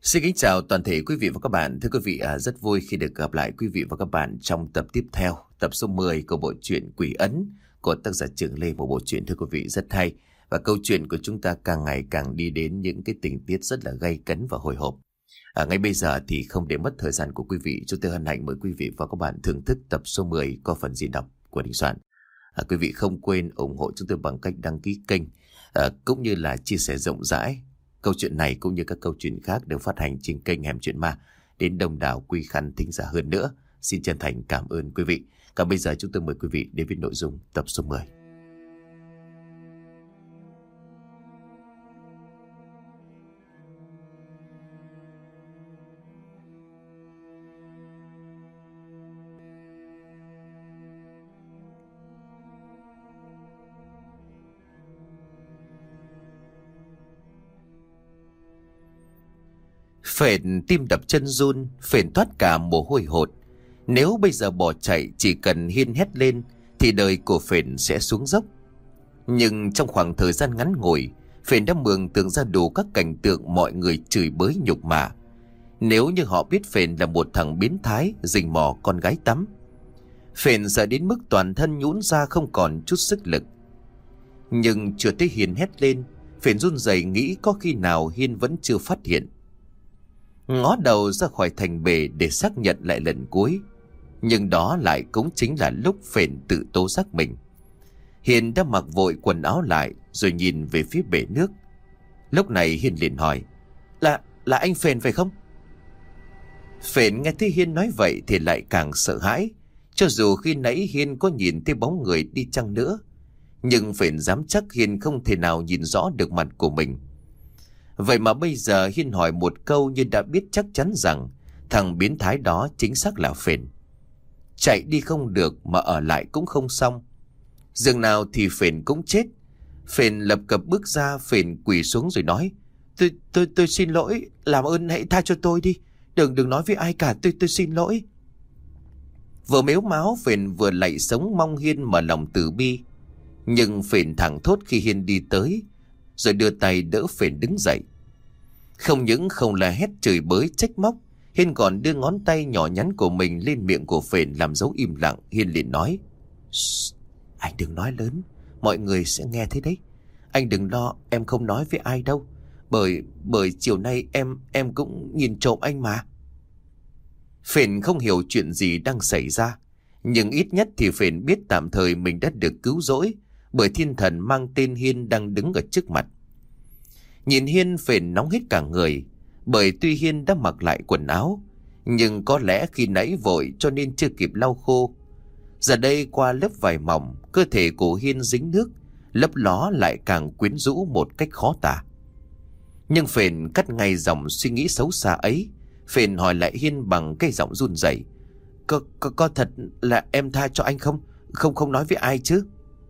Xin kính chào toàn thể quý vị và các bạn. Thưa quý vị, rất vui khi được gặp lại quý vị và các bạn trong tập tiếp theo, tập số 10 của bộ truyện Quỷ Ấn của tác giả Trường Lê. Một bộ truyện thưa quý vị rất hay, và câu chuyện của chúng ta càng ngày càng đi đến những cái tình tiết rất là gay cấn và hồi hộp. Ngay bây giờ thì không để mất thời gian của quý vị, chúng tôi hân hạnh mời quý vị và các bạn thưởng thức tập số 10 có phần diễn đọc của Đình Soạn. Quý vị không quên ủng hộ chúng tôi bằng cách đăng ký kênh, cũng như là chia sẻ rộng rãi câu chuyện này cũng như các câu chuyện khác được phát hành trên kênh Hẻm Chuyện Ma đến đông đảo quý khán thính giả hơn nữa. Xin chân thành cảm ơn quý vị. Còn bây giờ chúng tôi mời quý vị đến với nội dung tập số 10. Phền tim đập chân run, Phền thoát cả mồ hôi hột. Nếu bây giờ bỏ chạy, chỉ cần Hiên hét lên thì đời của Phền sẽ xuống dốc. Nhưng trong khoảng thời gian ngắn ngủi, Phền đã mường tượng ra đủ các cảnh tượng mọi người chửi bới nhục mạ. Nếu như họ biết Phền là một thằng biến thái rình mò con gái tắm, Phền sợ đến mức toàn thân nhũn ra không còn chút sức lực. Nhưng chưa thấy Hiên hét lên, Phền run rẩy nghĩ có khi nào Hiên vẫn chưa phát hiện. Ngó đầu ra khỏi thành bể để xác nhận lại lần cuối, nhưng đó lại cũng chính là lúc Phền tự tố giác mình. Hiền đã mặc vội quần áo lại rồi nhìn về phía bể nước. Lúc này Hiền liền hỏi: Là anh Phền phải không? Phền nghe thấy Hiên nói vậy thì lại càng sợ hãi. Cho dù khi nãy Hiên có nhìn thấy bóng người đi chăng nữa, nhưng Phền dám chắc Hiên không thể nào nhìn rõ được mặt của mình. Vậy mà bây giờ Hiên hỏi một câu như đã biết chắc chắn rằng thằng biến thái đó chính xác là Phền. Chạy đi không được mà ở lại cũng không xong. Dường nào thì Phền cũng chết. Phền lập cập bước ra, Phền quỳ xuống rồi nói: Tôi xin lỗi, làm ơn hãy tha cho tôi đi. Đừng nói với ai cả, tôi xin lỗi. Vừa mếu máo Phền vừa lạy sống mong Hiên mở lòng từ bi. Nhưng Phền thẳng thốt khi Hiên đi tới, rồi đưa tay đỡ Phền đứng dậy. Không những không là hét chửi bới trách móc, Hiên còn đưa ngón tay nhỏ nhắn của mình lên miệng của Phền làm dấu im lặng. Hiên liền nói: Anh đừng nói lớn, mọi người sẽ nghe thấy đấy. Anh đừng lo, em không nói với ai đâu. Bởi chiều nay em cũng nhìn trộm anh mà. Phền không hiểu chuyện gì đang xảy ra, nhưng ít nhất thì Phền biết tạm thời mình đã được cứu rỗi bởi thiên thần mang tên Hiên đang đứng ở trước mặt. Nhìn Hiên, Phền nóng hết cả người, bởi tuy Hiên đã mặc lại quần áo, nhưng có lẽ khi nãy vội cho nên chưa kịp lau khô. Giờ đây qua lớp vải mỏng, cơ thể của Hiên dính nước, lấp ló lại càng quyến rũ một cách khó tả. Nhưng Phền cắt ngay dòng suy nghĩ xấu xa ấy. Phền hỏi lại Hiên bằng cái giọng run rẩy: Có thật là em tha cho anh không? Không nói với ai chứ?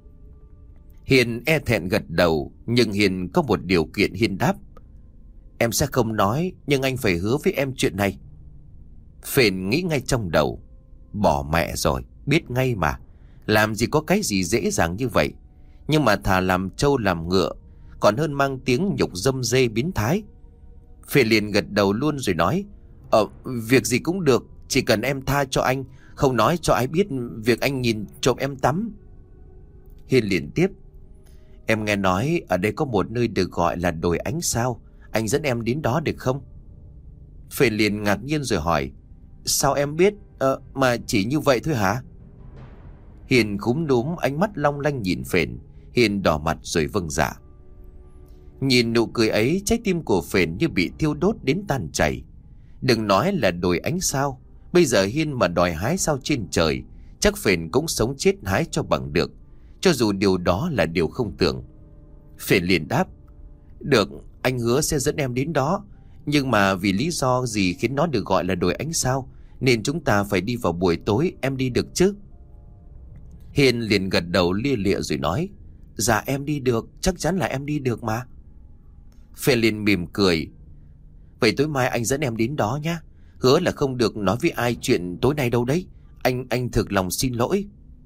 Hiên e thẹn gật đầu, nhưng Hiên có một điều kiện. Hiên đáp: Em sẽ không nói, nhưng anh phải hứa với em chuyện này. Phền nghĩ ngay trong đầu: bỏ mẹ rồi, biết ngay mà. Làm gì có cái gì dễ dàng như vậy. Nhưng mà thà làm trâu làm ngựa còn hơn mang tiếng nhục dâm dê biến thái. Phền liền gật đầu luôn rồi nói: Việc gì cũng được, chỉ cần em tha cho anh, không nói cho ai biết việc anh nhìn trộm em tắm. Hiên liền tiếp: Em nghe nói ở đây có một nơi được gọi là đồi ánh sao, anh dẫn em đến đó được không? Phền liền ngạc nhiên rồi hỏi: Sao em biết? Mà chỉ như vậy thôi hả? Hiền cúm núm, ánh mắt long lanh nhìn Phền. Hiền đỏ mặt rồi vâng dạ. Nhìn nụ cười ấy, trái tim của Phền như bị thiêu đốt đến tan chảy. Đừng nói là đồi ánh sao, bây giờ Hiên mà đòi hái sao trên trời, chắc Phền cũng sống chết hái cho bằng được, cho dù điều đó là điều không tưởng. Phền liền đáp: Được, anh hứa sẽ dẫn em đến đó. Nhưng mà vì lý do gì khiến nó được gọi là đồi ánh sao, nên chúng ta phải đi vào buổi tối, em đi được chứ? Hiền liền gật đầu lia lịa rồi nói: Dạ em đi được, chắc chắn là em đi được mà. Phền liền mỉm cười: Vậy tối mai anh dẫn em đến đó nhé. Hứa là không được nói với ai chuyện tối nay đâu đấy. Anh thực lòng xin lỗi.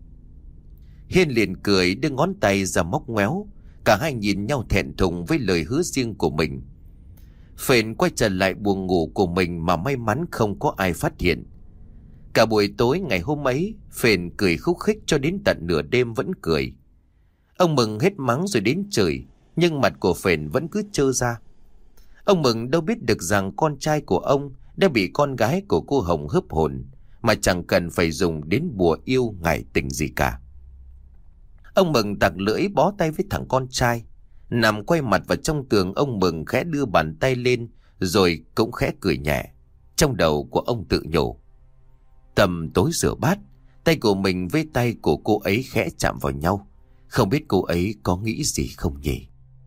Hiên liền cười, đưa ngón tay ra móc ngoéo. Cả hai nhìn nhau thẹn thùng với lời hứa riêng của mình. Phền quay trở lại buồng ngủ của mình mà may mắn không có ai phát hiện. Cả buổi tối ngày hôm ấy, Phền cười khúc khích cho đến tận nửa đêm vẫn cười. Ông Mừng hết mắng rồi đến chửi, nhưng mặt của Phền vẫn cứ trơ ra. Ông Mừng đâu biết được rằng con trai của ông đã bị con gái của cô Hồng hớp hồn, mà chẳng cần phải dùng đến bùa yêu ngải tình gì cả. Ông Mừng tặc lưỡi bó tay với thằng con trai. Nằm quay mặt vào trong tường, ông Mừng khẽ đưa bàn tay lên, rồi cũng khẽ cười nhẹ. Trong đầu của ông tự nhủ: tầm tối rửa bát, tay của mình với tay của cô ấy khẽ chạm vào nhau. Không biết cô ấy có nghĩ gì không nhỉ?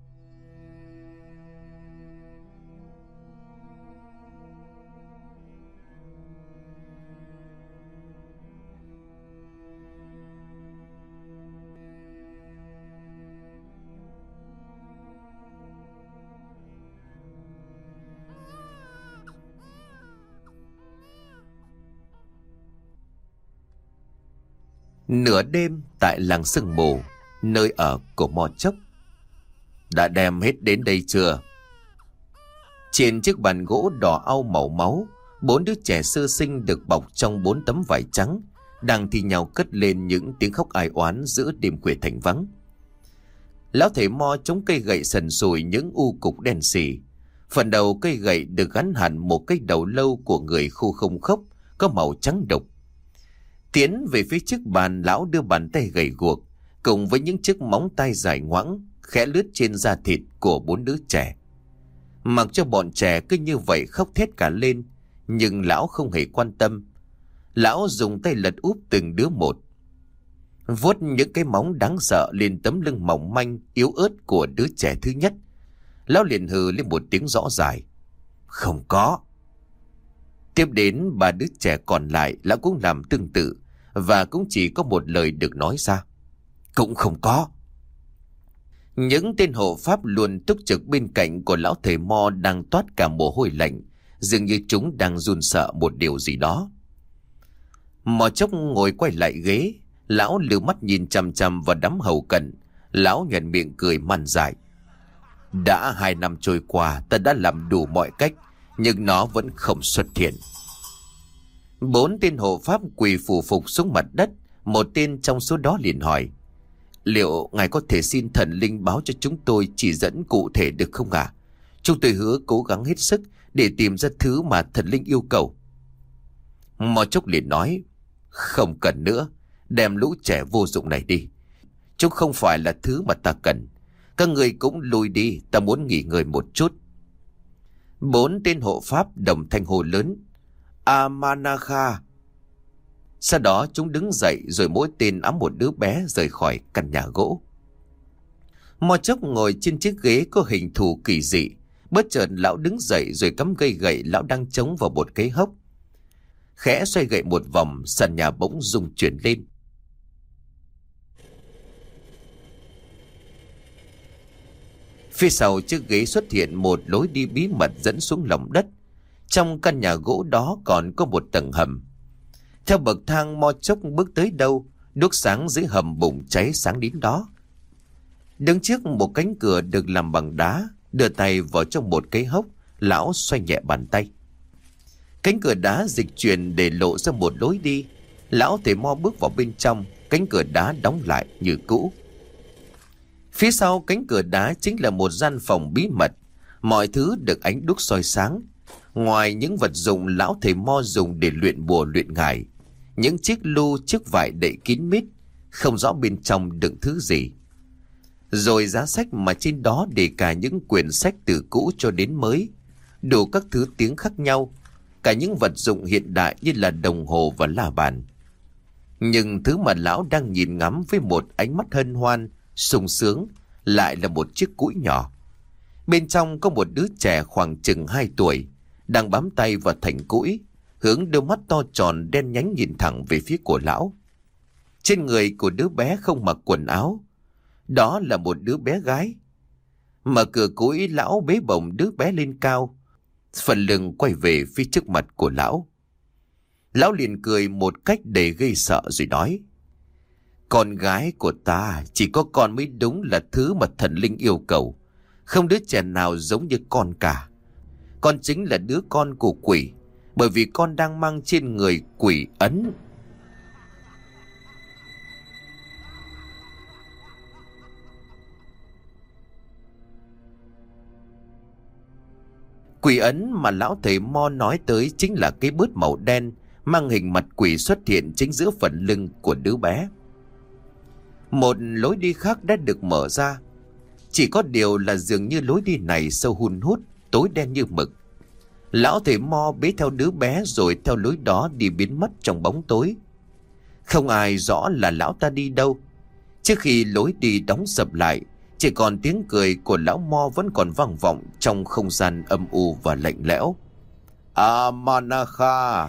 Nửa đêm tại làng Sương Mù, nơi ở của Mò Chốc. Đã đem hết đến đây chưa? Trên chiếc bàn gỗ đỏ au màu máu, 4 đứa trẻ sơ sinh được bọc trong 4 tấm vải trắng đang thi nhau cất lên những tiếng khóc ai oán giữa đêm khuya thành vắng. Lão thầy Mo chống cây gậy sần sùi những u cục đen sì. Phần đầu cây gậy được gắn hẳn một cái đầu lâu của người khô không khốc, có màu trắng đục. Tiến về phía trước bàn, lão đưa bàn tay gầy guộc cùng với những chiếc móng tay dài ngoãng khẽ lướt trên da thịt của 4 đứa trẻ. Mặc cho bọn trẻ cứ như vậy khóc thét cả lên, nhưng lão không hề quan tâm. Lão dùng tay lật úp từng đứa một, vuốt những cái móng đáng sợ lên tấm lưng mỏng manh yếu ớt của đứa trẻ thứ nhất. Lão liền hừ lên một tiếng rõ dài: không có. Tiếp đến 3 đứa trẻ còn lại, lão cũng làm tương tự, và cũng chỉ có một lời được nói ra: cũng không có. Những tên hộ pháp luôn túc trực bên cạnh của lão thầy Mo đang toát cả mồ hôi lạnh, dường như chúng đang run sợ một điều gì đó. Mò Chốc ngồi quay lại ghế, lão lưu mắt nhìn chằm chằm vào đám hầu cận. Lão nhoẻn miệng cười man dại: đã 2 năm trôi qua, ta đã làm đủ mọi cách, nhưng nó vẫn không xuất hiện. 4 tên hộ pháp quỳ phủ phục xuống mặt đất. Một tên trong số đó liền hỏi: liệu ngài có thể xin thần linh báo cho chúng tôi chỉ dẫn cụ thể được không ạ? Chúng tôi hứa cố gắng hết sức để tìm ra thứ mà thần linh yêu cầu. Mò Chốc liền nói: không cần nữa, đem lũ trẻ vô dụng này đi. Chúng không phải là thứ mà ta cần. Các người cũng lùi đi, ta muốn nghỉ ngơi một chút. 4 tên hộ pháp đồng thanh hô lớn: Amanakha. Sau đó chúng đứng dậy, rồi mỗi tên ẵm một đứa bé rời khỏi căn nhà gỗ. Mò Chốc ngồi trên chiếc ghế có hình thù kỳ dị. Bất chợt lão đứng dậy rồi cắm cây gậy lão đang chống vào một cái hốc. Khẽ xoay gậy một vòng, sàn nhà bỗng rung chuyển lên. Phía sau chiếc ghế xuất hiện một lối đi bí mật dẫn xuống lòng đất. Trong căn nhà gỗ đó còn có một tầng hầm. Theo bậc thang, Mo Chốc bước tới đâu, đuốc sáng dưới hầm bùng cháy sáng đến đó. Đứng trước một cánh cửa được làm bằng đá, đưa tay vào trong một cái hốc, lão xoay nhẹ bàn tay. Cánh cửa đá dịch chuyển để lộ ra một lối đi. Lão thầy Mo bước vào bên trong, cánh cửa đá đóng lại như cũ. Phía sau cánh cửa đá chính là một gian phòng bí mật. Mọi thứ được ánh đuốc soi sáng. Ngoài những vật dụng lão thầy Mo dùng để luyện bùa luyện ngải, những chiếc lu chiếc vải đậy kín mít, không rõ bên trong đựng thứ gì. Rồi giá sách mà trên đó để cả những quyển sách từ cũ cho đến mới, đủ các thứ tiếng khác nhau, cả những vật dụng hiện đại như là đồng hồ và la bàn. Nhưng thứ mà lão đang nhìn ngắm với một ánh mắt hân hoan, sung sướng lại là một chiếc cũi nhỏ. Bên trong có một đứa trẻ khoảng chừng 2 tuổi, đang bám tay vào thành cũi, hướng đôi mắt to tròn đen nhánh nhìn thẳng về phía của lão. Trên người của đứa bé không mặc quần áo. Đó là một đứa bé gái. Mở cửa cũi, lão bế bổng đứa bé lên cao, phần lưng quay về phía trước mặt của lão. Lão liền cười một cách đầy gây sợ rồi nói: con gái của ta, chỉ có con mới đúng là thứ mà thần linh yêu cầu. Không đứa trẻ nào giống như con cả. Con chính là đứa con của quỷ, bởi vì con đang mang trên người quỷ ấn. Quỷ ấn mà lão thầy Mo nói tới chính là cái bớt màu đen mang hình mặt quỷ xuất hiện chính giữa phần lưng của đứa bé. Một lối đi khác đã được mở ra, chỉ có điều là dường như lối đi này sâu hun hút, tối đen như mực. Lão thầy Mo bế theo đứa bé rồi theo lối đó đi biến mất trong bóng tối. Không ai rõ là lão ta đi đâu. Trước khi lối đi đóng sập lại, chỉ còn tiếng cười của lão Mo vẫn còn vang vọng trong không gian âm u và lạnh lẽo. Amanakha.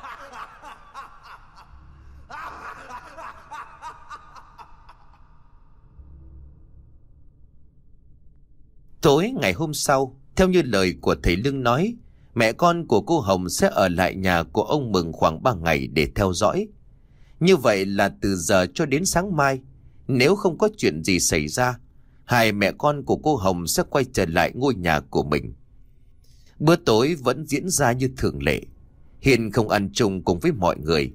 Tối ngày hôm sau, theo như lời của thầy Lương nói, mẹ con của cô Hồng sẽ ở lại nhà của ông Mừng khoảng 3 ngày để theo dõi. Như vậy là từ giờ cho đến sáng mai, nếu không có chuyện gì xảy ra, hai mẹ con của cô Hồng sẽ quay trở lại ngôi nhà của mình. Bữa tối vẫn diễn ra như thường lệ. Hiền không ăn chung cùng với mọi người.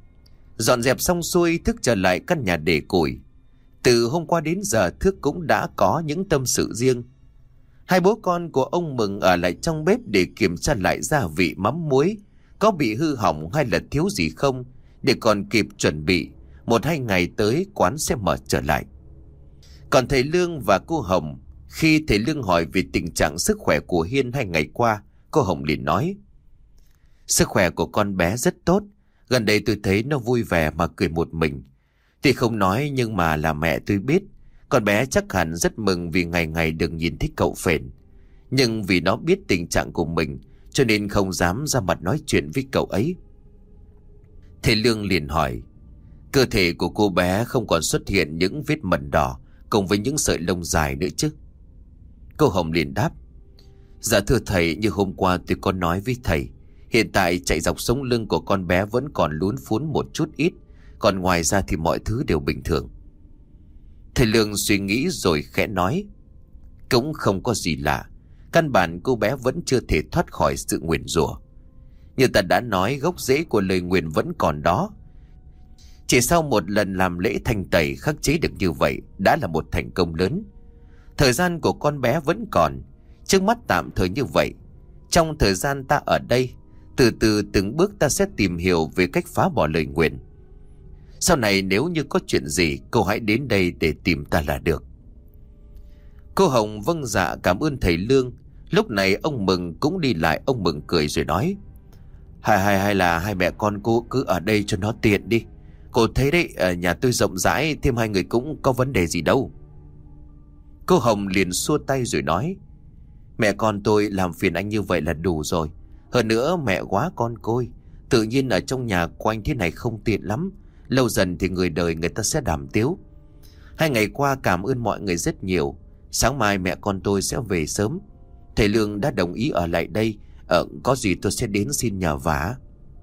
Dọn dẹp xong xuôi, Thức trở lại căn nhà để củi. Từ hôm qua đến giờ, Thức cũng đã có những tâm sự riêng. Hai bố con của ông Mừng ở lại trong bếp để kiểm tra lại gia vị mắm muối có bị hư hỏng hay là thiếu gì không, để còn kịp chuẩn bị 1-2 ngày tới quán sẽ mở trở lại. Còn thầy Lương và cô Hồng, khi thầy Lương hỏi về tình trạng sức khỏe của Hiên 2 ngày qua, cô Hồng liền nói: sức khỏe của con bé rất tốt, gần đây tôi thấy nó vui vẻ mà cười một mình. Tuy không nói nhưng mà là mẹ tôi biết, con bé chắc hẳn rất mừng vì ngày ngày được nhìn thấy cậu Phền. Nhưng vì nó biết tình trạng của mình cho nên không dám ra mặt nói chuyện với cậu ấy. Thầy Lương liền hỏi: cơ thể của cô bé không còn xuất hiện những vết mẩn đỏ cùng với những sợi lông dài nữa chứ? Cô Hồng liền đáp: dạ thưa thầy, như hôm qua tôi có nói với thầy, hiện tại chạy dọc sống lưng của con bé vẫn còn lún phún một chút ít, còn ngoài ra thì mọi thứ đều bình thường. Thầy Lương suy nghĩ rồi khẽ nói: cũng không có gì lạ, căn bản cô bé vẫn chưa thể thoát khỏi sự nguyền rủa. Như ta đã nói, gốc rễ của lời nguyền vẫn còn đó. Chỉ sau một lần làm lễ thanh tẩy khắc chế được như vậy đã là một thành công lớn. Thời gian của con bé vẫn còn, trước mắt tạm thời như vậy. Trong thời gian ta ở đây, từ từ từng bước ta sẽ tìm hiểu về cách phá bỏ lời nguyền. Sau này nếu như có chuyện gì, cô hãy đến đây để tìm ta là được. Cô Hồng vâng dạ cảm ơn thầy Lương. Lúc này ông Mừng cũng đi lại. Ông Mừng cười rồi nói: hay là hai mẹ con cô cứ ở đây cho nó tiện đi. Cô thấy đấy, ở nhà tôi rộng rãi, thêm hai người cũng có vấn đề gì đâu. Cô Hồng liền xua tay rồi nói: mẹ con tôi làm phiền anh như vậy là đủ rồi. Hơn nữa mẹ quá con côi, tự nhiên ở trong nhà của anh thế này không tiện lắm. Lâu dần thì người đời người ta sẽ đàm tiếu. 2 ngày qua cảm ơn mọi người rất nhiều. Sáng mai mẹ con tôi sẽ về sớm. Thầy Lương đã đồng ý ở lại đây, có gì tôi sẽ đến xin nhờ vả.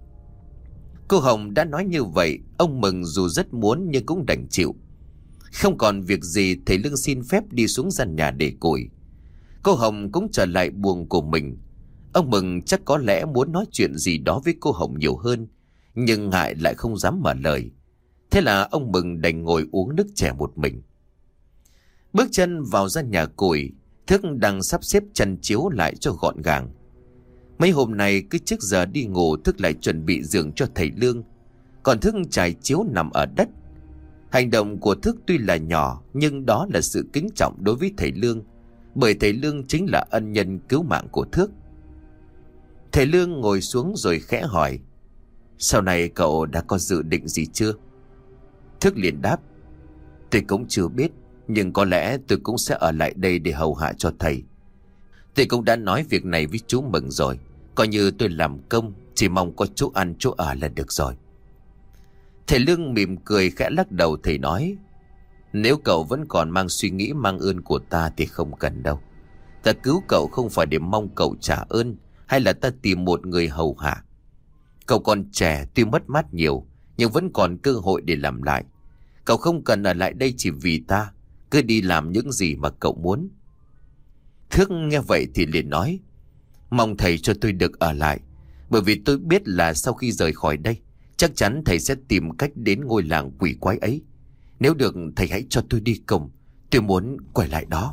Cô Hồng đã nói như vậy, ông Mừng dù rất muốn nhưng cũng đành chịu. Không còn việc gì, thầy Lương xin phép đi xuống gian nhà để củi. Cô Hồng cũng trở lại buồng của mình. Ông Mừng chắc có lẽ muốn nói chuyện gì đó với cô Hồng nhiều hơn, nhưng ngại lại không dám mở lời. Thế là ông Mừng đành ngồi uống nước chè một mình. Bước chân vào gian nhà củi, Thức đang sắp xếp chăn chiếu lại cho gọn gàng. Mấy hôm nay cứ trước giờ đi ngủ, Thức lại chuẩn bị giường cho thầy Lương, còn Thức trải chiếu nằm ở đất. Hành động của Thức tuy là nhỏ, nhưng đó là sự kính trọng đối với thầy Lương, bởi thầy Lương chính là ân nhân cứu mạng của Thức. Thầy Lương ngồi xuống rồi khẽ hỏi: sau này cậu đã có dự định gì chưa? Thức liền đáp: tôi cũng chưa biết, nhưng có lẽ tôi cũng sẽ ở lại đây để hầu hạ cho thầy. Tôi cũng đã nói việc này với chú Mừng rồi, coi như tôi làm công, chỉ mong có chỗ ăn chỗ ở là được rồi. Thầy Lương mỉm cười khẽ lắc đầu. Thầy nói: nếu cậu vẫn còn mang suy nghĩ mang ơn của ta thì không cần đâu. Ta cứu cậu không phải để mong cậu trả ơn, hay là ta tìm một người hầu hạ. Cậu còn trẻ, tuy mất mát nhiều, nhưng vẫn còn cơ hội để làm lại. Cậu không cần ở lại đây chỉ vì ta, cứ đi làm những gì mà cậu muốn. Thức nghe vậy thì liền nói: Mong thầy cho tôi được ở lại, bởi vì tôi biết là sau khi rời khỏi đây, chắc chắn thầy sẽ tìm cách đến ngôi làng quỷ quái ấy. Nếu được, thầy hãy cho tôi đi cùng. Tôi muốn quay lại đó.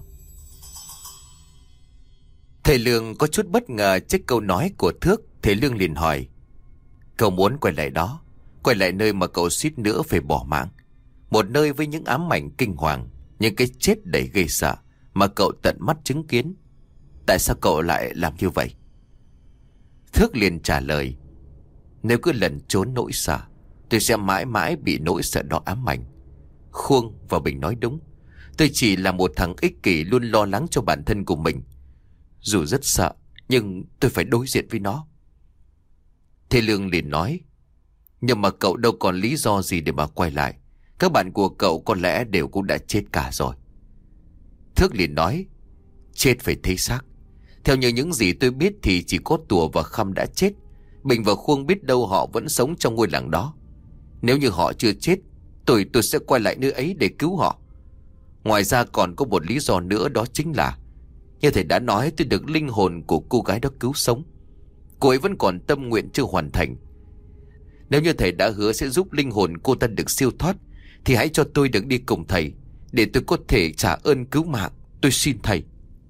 Thầy Lương có chút bất ngờ trước câu nói của Thước. Thầy Lương liền hỏi: cậu muốn quay lại đó? Quay lại nơi mà cậu suýt nữa phải bỏ mạng, một nơi với những ám ảnh kinh hoàng, những cái chết đầy gây sợ mà cậu tận mắt chứng kiến. Tại sao cậu lại làm như vậy? Thước liền trả lời: nếu cứ lẩn trốn nỗi sợ, tôi sẽ mãi mãi bị nỗi sợ đó ám ảnh. Khuông và Bình nói đúng. Tôi chỉ là một thằng ích kỷ, luôn lo lắng cho bản thân của mình. Dù rất sợ, nhưng tôi phải đối diện với nó. Thầy Lương liền nói: nhưng mà cậu đâu còn lý do gì để mà quay lại. Các bạn của cậu có lẽ đều cũng đã chết cả rồi. Thước liền nói: chết phải thấy xác. Theo như những gì tôi biết thì chỉ có Tùa và Khăm đã chết. Bình và Khuông biết đâu họ vẫn sống trong ngôi làng đó. Nếu như họ chưa chết, tôi sẽ quay lại nơi ấy để cứu họ. Ngoài ra còn có một lý do nữa, đó chính là như thầy đã nói, tôi được linh hồn của cô gái đó cứu sống. Cô ấy vẫn còn tâm nguyện chưa hoàn thành. Nếu như thầy đã hứa sẽ giúp linh hồn cô ta được siêu thoát, thì hãy cho tôi được đi cùng thầy, để tôi có thể trả ơn cứu mạng. Tôi xin thầy.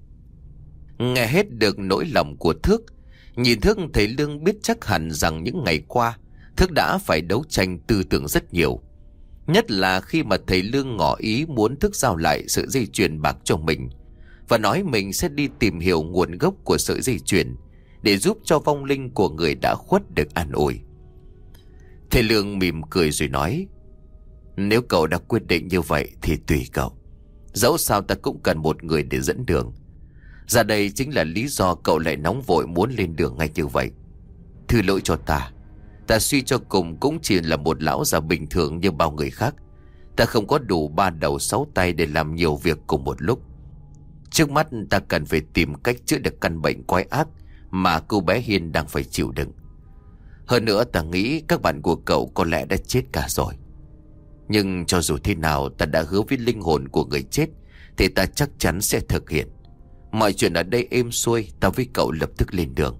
Nghe hết được nỗi lòng của Thước, nhìn Thước, thầy Lương biết chắc hẳn rằng những ngày qua Thước đã phải đấu tranh tư tưởng rất nhiều. Nhất là khi mà thầy Lương ngỏ ý muốn Thước giao lại sợi dây chuyền bạc cho mình, và nói mình sẽ đi tìm hiểu nguồn gốc của sợi dây chuyền để giúp cho vong linh của người đã khuất được an ủi. Thầy Lương mỉm cười rồi nói: nếu cậu đã quyết định như vậy thì tùy cậu. Dẫu sao ta cũng cần một người để dẫn đường. Ra đây chính là lý do cậu lại nóng vội muốn lên đường ngay như vậy. Thứ lỗi cho ta. Ta suy cho cùng cũng chỉ là một lão già bình thường như bao người khác. Ta không có đủ 3 đầu 6 tay để làm nhiều việc cùng một lúc. Trước mắt ta cần phải tìm cách chữa được căn bệnh quái ác mà cô bé Hiên đang phải chịu đựng. Hơn nữa ta nghĩ các bạn của cậu có lẽ đã chết cả rồi. Nhưng cho dù thế nào, ta đã hứa với linh hồn của người chết thì ta chắc chắn sẽ thực hiện. Mọi chuyện ở đây êm xuôi, ta với cậu lập tức lên đường.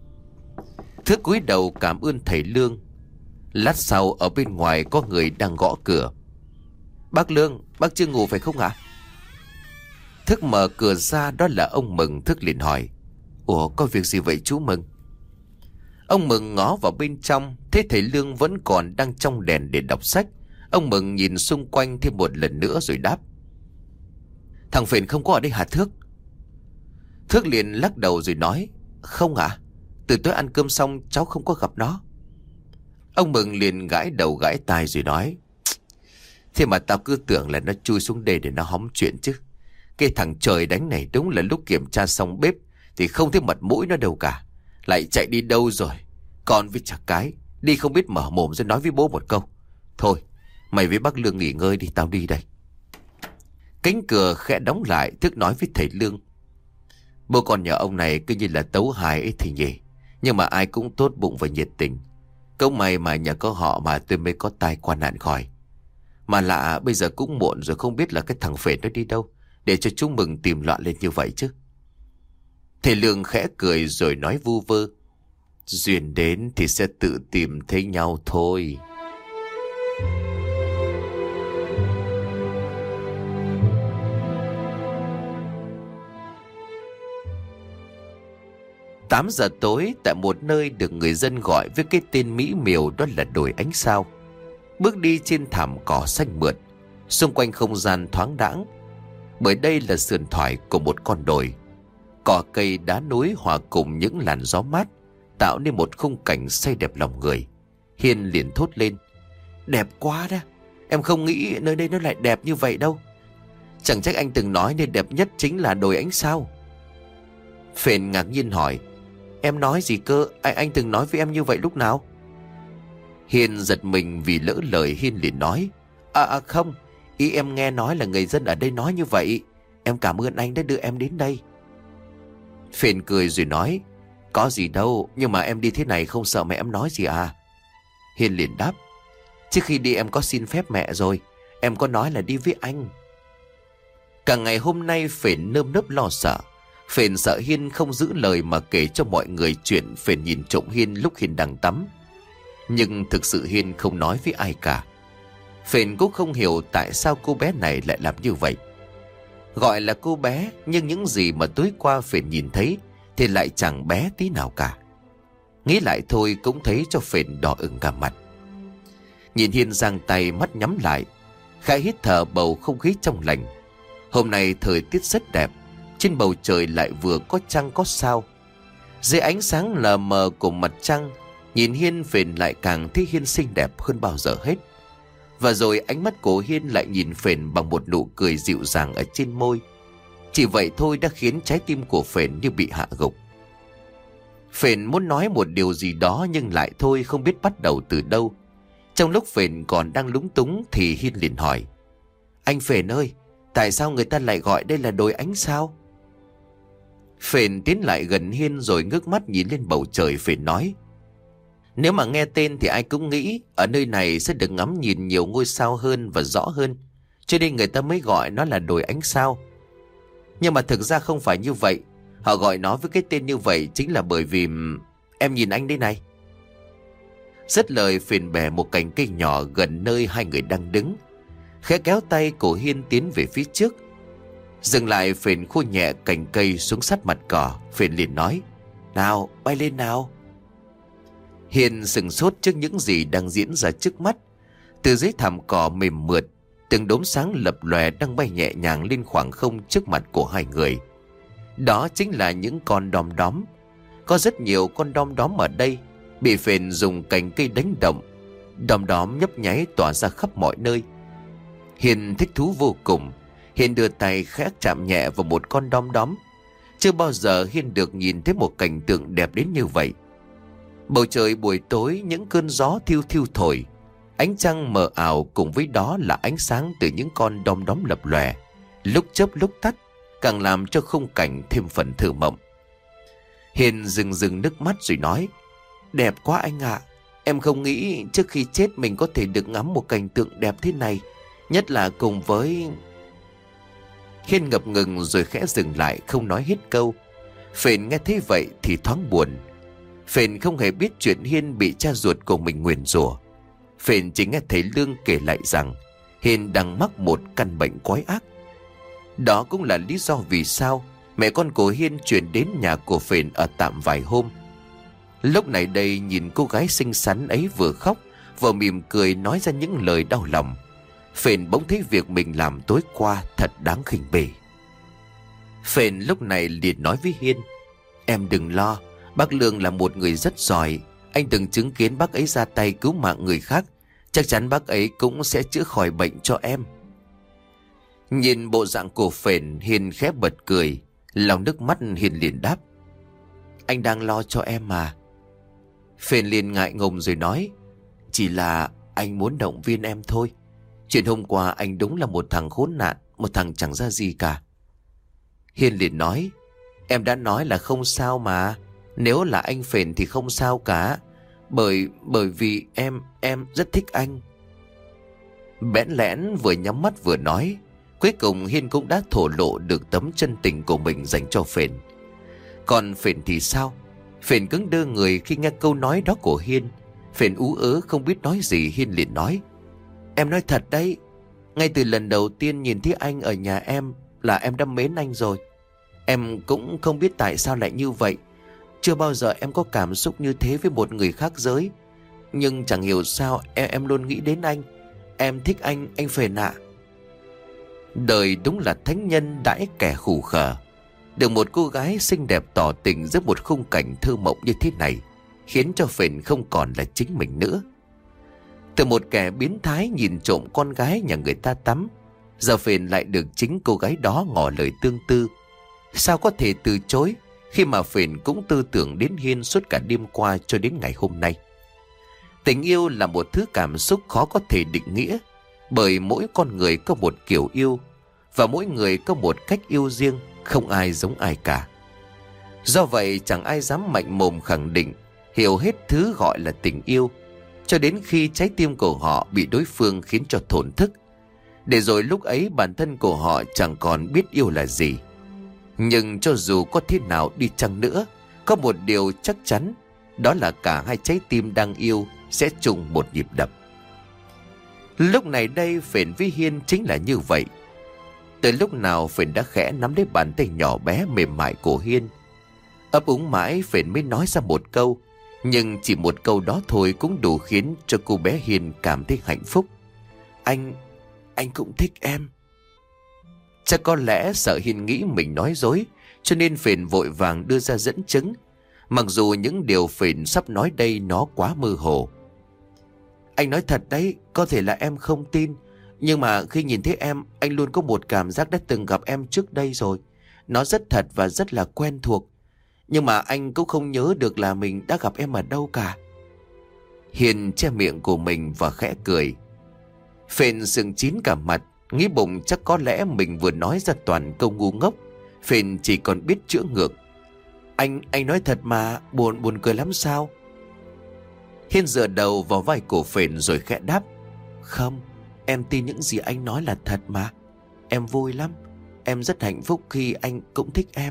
Thước cúi đầu cảm ơn thầy Lương. Lát sau ở bên ngoài có người đang gõ cửa. Bác Lương, bác chưa ngủ phải không ạ? Thước mở cửa ra, đó là ông Mừng. Thước liền hỏi: ủa, có việc gì vậy chú Mừng? Ông Mừng ngó vào bên trong, thấy thầy Lương vẫn còn đang trong đèn để đọc sách. Ông Mừng nhìn xung quanh thêm một lần nữa rồi đáp: thằng Phền không có ở đây hả Thước? Thước liền lắc đầu rồi nói: không ạ, từ tối ăn cơm xong cháu không có gặp nó. Ông Mừng liền gãi đầu gãi tai rồi nói: thế mà tao cứ tưởng là nó chui xuống đây để nó hóng chuyện chứ. Cái thằng trời đánh này đúng là lúc kiểm tra xong bếp thì không thấy mặt mũi nó đâu cả. Lại chạy đi đâu rồi? Con với chả cái đi không biết mở mồm rồi nói với bố một câu. Thôi mày với bác Lương nghỉ ngơi đi, tao đi đây. Cánh cửa khẽ đóng lại. Thước nói với thầy Lương: bố con nhà ông này cứ như là tấu hài ấy thì nhỉ. Nhưng mà ai cũng tốt bụng và nhiệt tình. Cũng may mà nhờ có họ mà tôi mới có tai qua nạn khỏi. Mà lạ, bây giờ cũng muộn rồi, không biết là cái thằng Phền nó đi đâu để cho chúng Mừng tìm loạn lên như vậy chứ. Thầy Lương khẽ cười rồi nói vu vơ: duyên đến thì sẽ tự tìm thấy nhau thôi. Tám giờ tối, tại một nơi được người dân gọi với cái tên mỹ miều, đó là đồi Ánh Sao. Bước đi trên thảm cỏ xanh mượt, xung quanh không gian thoáng đãng, bởi đây là sườn thoải của một con đồi. Cỏ cây đá núi hòa cùng những làn gió mát, tạo nên một khung cảnh say đẹp lòng người. Hiên liền thốt lên: đẹp quá đó, em không nghĩ nơi đây nó lại đẹp như vậy đâu. Chẳng trách anh từng nói nơi đẹp nhất chính là đồi Ánh Sao. Phền ngạc nhiên hỏi: em nói gì cơ? Anh từng nói với em như vậy lúc nào? Hiên giật mình vì lỡ lời. Hiên liền nói: không, ý em nghe nói là người dân ở đây nói như vậy. Em cảm ơn anh đã đưa em đến đây. Phền cười rồi nói: có gì đâu, nhưng mà em đi thế này không sợ mẹ em nói gì à? Hiên liền đáp: trước khi đi em có xin phép mẹ rồi. Em có nói là đi với anh. Cả ngày hôm nay Phền nơm nớp lo sợ. Phền sợ Hiên không giữ lời mà kể cho mọi người chuyện Phền nhìn trộm Hiên lúc Hiên đang tắm. Nhưng thực sự Hiên không nói với ai cả. Phền cũng không hiểu tại sao cô bé này lại làm như vậy. Gọi là cô bé, nhưng những gì mà tối qua Phền nhìn thấy thì lại chẳng bé tí nào cả. Nghĩ lại thôi cũng thấy cho Phền đỏ ửng cả mặt. Nhìn Hiên giang tay, mắt nhắm lại, khẽ hít thở bầu không khí trong lành. Hôm nay thời tiết rất đẹp, trên bầu trời lại vừa có trăng có sao. Dưới ánh sáng lờ mờ của mặt trăng, nhìn Hiên, Phền lại càng thấy Hiên xinh đẹp hơn bao giờ hết. Và rồi ánh mắt của Hiên lại nhìn Phền bằng một nụ cười dịu dàng ở trên môi. Chỉ vậy thôi đã khiến trái tim của Phền như bị hạ gục. Phền muốn nói một điều gì đó nhưng lại thôi không biết bắt đầu từ đâu. Trong lúc Phền còn đang lúng túng thì Hiên liền hỏi: "Anh Phền ơi, tại sao người ta lại gọi đây là đồi ánh sao?" Phền tiến lại gần Hiên rồi ngước mắt nhìn lên bầu trời. Phền nói: "Nếu mà nghe tên thì ai cũng nghĩ ở nơi này sẽ được ngắm nhìn nhiều ngôi sao hơn và rõ hơn, cho nên người ta mới gọi nó là đồi ánh sao. Nhưng mà thực ra không phải như vậy. Họ gọi nó với cái tên như vậy chính là bởi vì em nhìn anh đây này." Dứt lời, Phền bẻ một cành cây nhỏ gần nơi hai người đang đứng, khẽ kéo tay của Hiên tiến về phía trước. Dừng lại, Phền khua nhẹ cành cây xuống sát mặt cỏ. Phền liền nói: "Nào, bay lên nào." Hiên sừng sốt trước những gì đang diễn ra trước mắt. Từ dưới thảm cỏ mềm mượt, từng đốm sáng lập lòe đang bay nhẹ nhàng lên khoảng không trước mặt của hai người. Đó chính là những con đom đóm. Có rất nhiều con đom đóm ở đây, bị Phền dùng cành cây đánh động. Đom đóm nhấp nháy tỏa ra khắp mọi nơi. Hiên thích thú vô cùng. Hiên đưa tay khẽ chạm nhẹ vào một con đom đóm. Chưa bao giờ Hiên được nhìn thấy một cảnh tượng đẹp đến như vậy. Bầu trời buổi tối, những cơn gió thiu thiu thổi, ánh trăng mờ ảo, cùng với đó là ánh sáng từ những con đom đóm lập lòe, lúc chớp lúc tắt, càng làm cho khung cảnh thêm phần thơ mộng. Hiên rưng nước mắt rồi nói: "Đẹp quá anh ạ. Em không nghĩ trước khi chết mình có thể được ngắm một cảnh tượng đẹp thế này, nhất là cùng với..." Hiên ngập ngừng rồi khẽ dừng lại, không nói hết câu. Phền nghe thấy vậy thì thoáng buồn. Phền không hề biết chuyện Hiên bị cha ruột của mình nguyền rủa. Phền chỉ nghe thấy Lương kể lại rằng Hiên đang mắc một căn bệnh quái ác. Đó cũng là lý do vì sao mẹ con của Hiên chuyển đến nhà của Phền ở tạm vài hôm. Lúc này đây, nhìn cô gái xinh xắn ấy vừa khóc vừa mỉm cười nói ra những lời đau lòng, Phền bỗng thấy việc mình làm tối qua thật đáng khinh bỉ. Phền lúc này liền nói với Hiên: "Em đừng lo, bác Lương là một người rất giỏi. Anh từng chứng kiến bác ấy ra tay cứu mạng người khác. Chắc chắn bác ấy cũng sẽ chữa khỏi bệnh cho em." Nhìn bộ dạng của Phền, Hiên khẽ bật cười. Lòng nước mắt, Hiên liền đáp: "Anh đang lo cho em mà." Phền liền ngại ngùng rồi nói: "Chỉ là anh muốn động viên em thôi. Chuyện hôm qua anh đúng là một thằng khốn nạn, một thằng chẳng ra gì cả." Hiên liền nói: "Em đã nói là không sao mà. Nếu là anh Phền thì không sao cả. Bởi vì em rất thích anh." Bẽn lẽn vừa nhắm mắt vừa nói. Cuối cùng Hiên cũng đã thổ lộ được tấm chân tình của mình dành cho Phền. Còn Phền thì sao? Phền cứng đơ người khi nghe câu nói đó của Hiên. Phền ú ớ không biết nói gì. Hiên liền nói: "Em nói thật đấy. Ngay từ lần đầu tiên nhìn thấy anh ở nhà em là em đã mến anh rồi. Em cũng không biết tại sao lại như vậy. Chưa bao giờ em có cảm xúc như thế với một người khác giới. Nhưng chẳng hiểu sao em luôn nghĩ đến anh. Em thích anh Phền ạ." Đời đúng là thánh nhân đãi kẻ khủ khờ. Được một cô gái xinh đẹp tỏ tình giữa một khung cảnh thơ mộng như thế này khiến cho Phền không còn là chính mình nữa. Từ một kẻ biến thái nhìn trộm con gái nhà người ta tắm, giờ Phền lại được chính cô gái đó ngỏ lời tương tư. Sao có thể từ chối khi mà Phền cũng tư tưởng đến Hiên suốt cả đêm qua cho đến ngày hôm nay. Tình yêu là một thứ cảm xúc khó có thể định nghĩa, bởi mỗi con người có một kiểu yêu, và mỗi người có một cách yêu riêng, không ai giống ai cả. Do vậy chẳng ai dám mạnh mồm khẳng định hiểu hết thứ gọi là tình yêu, cho đến khi trái tim của họ bị đối phương khiến cho thổn thức, để rồi lúc ấy bản thân của họ chẳng còn biết yêu là gì. Nhưng cho dù có thế nào đi chăng nữa, có một điều chắc chắn, đó là cả hai trái tim đang yêu sẽ chung một nhịp đập. Lúc này đây Phền với Hiên chính là như vậy. Từ lúc nào Phền đã khẽ nắm lấy bàn tay nhỏ bé mềm mại của Hiên. Ấp úng mãi Phền mới nói ra một câu, nhưng chỉ một câu đó thôi cũng đủ khiến cho cô bé Hiên cảm thấy hạnh phúc. Anh cũng thích em. Chắc có lẽ sợ Hiên nghĩ mình nói dối, cho nên Phền vội vàng đưa ra dẫn chứng, mặc dù những điều Phền sắp nói đây nó quá mơ hồ. Anh nói thật đấy, có thể là em không tin, nhưng mà khi nhìn thấy em, anh luôn có một cảm giác đã từng gặp em trước đây rồi. Nó rất thật và rất là quen thuộc. Nhưng mà anh cũng không nhớ được là mình đã gặp em ở đâu cả. Hiền che miệng của mình và khẽ cười. Phền sừng chín cả mặt, nghĩ bụng chắc có lẽ mình vừa nói ra toàn câu ngu ngốc. Phền chỉ còn biết chữa ngược. Anh nói thật mà, buồn cười lắm sao? Hiên dựa đầu vào vai của Phền rồi khẽ đáp. Không, em tin những gì anh nói là thật mà. Em vui lắm, em rất hạnh phúc khi anh cũng thích em.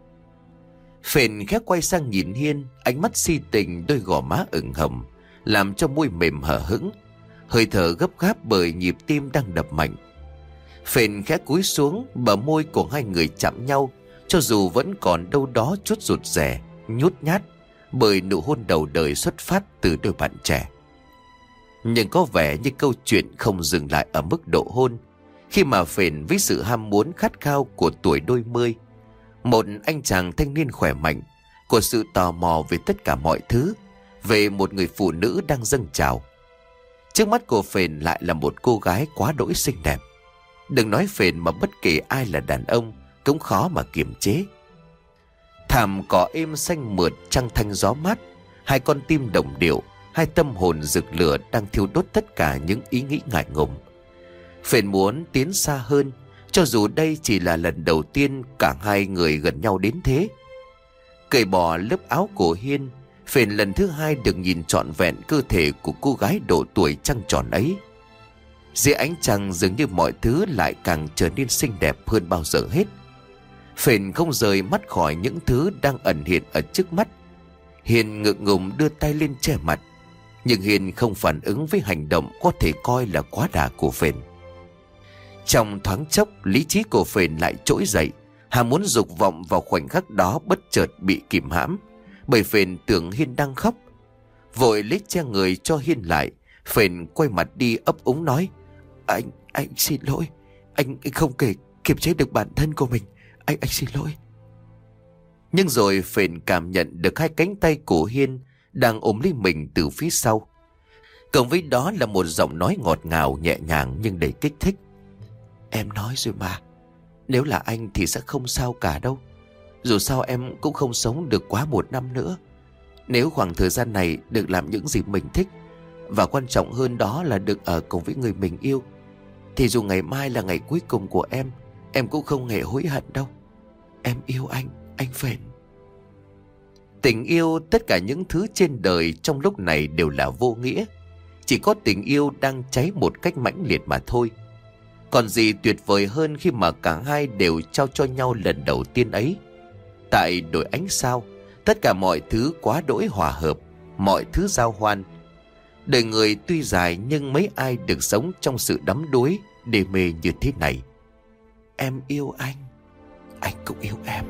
Phền khẽ quay sang nhìn Hiên, ánh mắt si tình, đôi gò má ửng hồng, làm cho môi mềm hở hững, hơi thở gấp gáp bởi nhịp tim đang đập mạnh. Phền khẽ cúi xuống, bờ môi của hai người chạm nhau, cho dù vẫn còn đâu đó chút rụt rè, nhút nhát, bởi nụ hôn đầu đời xuất phát từ đôi bạn trẻ. Nhưng có vẻ như câu chuyện không dừng lại ở mức độ hôn, khi mà Phền với sự ham muốn khát khao của tuổi đôi mươi, một anh chàng thanh niên khỏe mạnh, của sự tò mò về tất cả mọi thứ, về một người phụ nữ đang dâng trào. Trước mắt của Phền lại là một cô gái quá đỗi xinh đẹp. Đừng nói Phền mà bất kể ai là đàn ông cũng khó mà kiềm chế. Thảm cỏ êm xanh mượt, trăng thanh gió mát, hai con tim đồng điệu, hai tâm hồn rực lửa đang thiêu đốt tất cả những ý nghĩ ngại ngùng. Phền muốn tiến xa hơn, cho dù đây chỉ là lần đầu tiên cả hai người gần nhau đến thế. Cởi bỏ lớp áo của Hiên, Phền lần thứ hai được nhìn trọn vẹn cơ thể của cô gái độ tuổi trăng tròn ấy. Dưới ánh trăng dường như mọi thứ lại càng trở nên xinh đẹp hơn bao giờ hết. Phền không rời mắt khỏi những thứ đang ẩn hiện ở trước mắt. Hiên ngượng ngùng đưa tay lên che mặt, nhưng Hiên không phản ứng với hành động có thể coi là quá đà của Phền. Trong thoáng chốc, lý trí của Phền lại trỗi dậy, ham muốn dục vọng vào khoảnh khắc đó bất chợt bị kìm hãm, bởi Phền tưởng Hiên đang khóc. Vội lấy che người cho Hiên lại, Phền quay mặt đi ấp úng nói. Anh xin lỗi, anh không thể kiềm chế được bản thân của mình, anh xin lỗi. Nhưng rồi Phền cảm nhận được hai cánh tay của Hiên đang ôm lấy mình từ phía sau. Cộng với đó là một giọng nói ngọt ngào nhẹ nhàng nhưng đầy kích thích. Em nói rồi mà, nếu là anh thì sẽ không sao cả đâu. Dù sao em cũng không sống được quá 1 năm nữa. Nếu khoảng thời gian này được làm những gì mình thích, và quan trọng hơn đó là được ở cùng với người mình yêu, thì dù ngày mai là ngày cuối cùng của em cũng không hề hối hận đâu. Em yêu anh Phền. Tình yêu, tất cả những thứ trên đời trong lúc này đều là vô nghĩa. Chỉ có tình yêu đang cháy một cách mãnh liệt mà thôi. Còn gì tuyệt vời hơn khi mà cả hai đều trao cho nhau lần đầu tiên ấy. Tại đồi ánh sao, tất cả mọi thứ quá đỗi hòa hợp, mọi thứ giao hoan. Đời người tuy dài nhưng mấy ai được sống trong sự đắm đuối, đê mê như thế này. Em yêu anh cũng yêu em.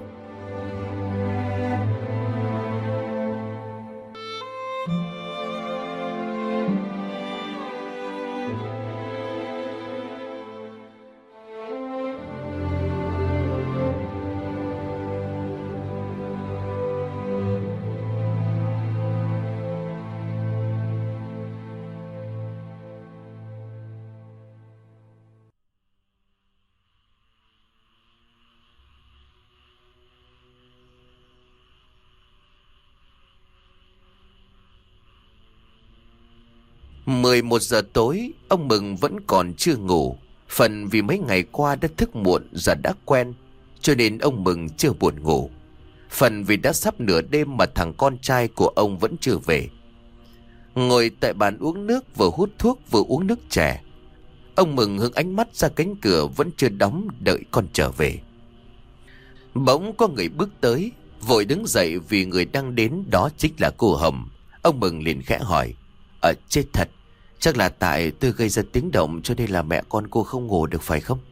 Mười 11 giờ tối, ông Mừng vẫn còn chưa ngủ. Phần vì mấy ngày qua đã thức muộn giờ đã quen, cho nên ông Mừng chưa buồn ngủ. Phần vì đã sắp nửa đêm mà thằng con trai của ông vẫn chưa về. Ngồi tại bàn uống nước, vừa hút thuốc vừa uống nước chè. Ông Mừng hướng ánh mắt ra cánh cửa vẫn chưa đóng, đợi con trở về. Bỗng có người bước tới, vội đứng dậy vì người đang đến đó chính là cô Hồng. Ông Mừng liền khẽ hỏi: chết thật, chắc là tại tôi gây ra tiếng động cho nên là mẹ con cô không ngủ được phải không?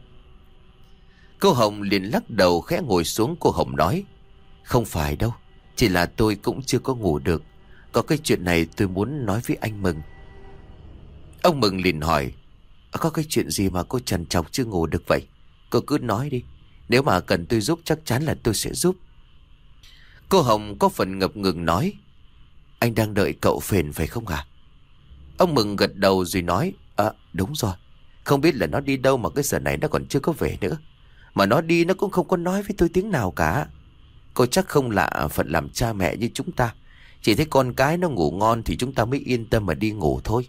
Cô Hồng liền lắc đầu khẽ ngồi xuống. Cô Hồng nói: Không phải đâu, chỉ là tôi cũng chưa có ngủ được. Có cái chuyện này tôi muốn nói với anh Mừng. Ông Mừng liền hỏi: Có cái chuyện gì mà cô trằn trọc chưa ngủ được vậy? Cô cứ nói đi, nếu mà cần tôi giúp chắc chắn là tôi sẽ giúp. Cô Hồng có phần ngập ngừng nói: Anh đang đợi cậu Phền phải không hả? Ông Mừng gật đầu rồi nói: Đúng rồi. Không biết là nó đi đâu mà cái giờ này nó còn chưa có về nữa. Mà nó đi nó cũng không có nói với tôi tiếng nào cả. Cô chắc không lạ phận làm cha mẹ như chúng ta. Chỉ thấy con cái nó ngủ ngon thì chúng ta mới yên tâm mà đi ngủ thôi.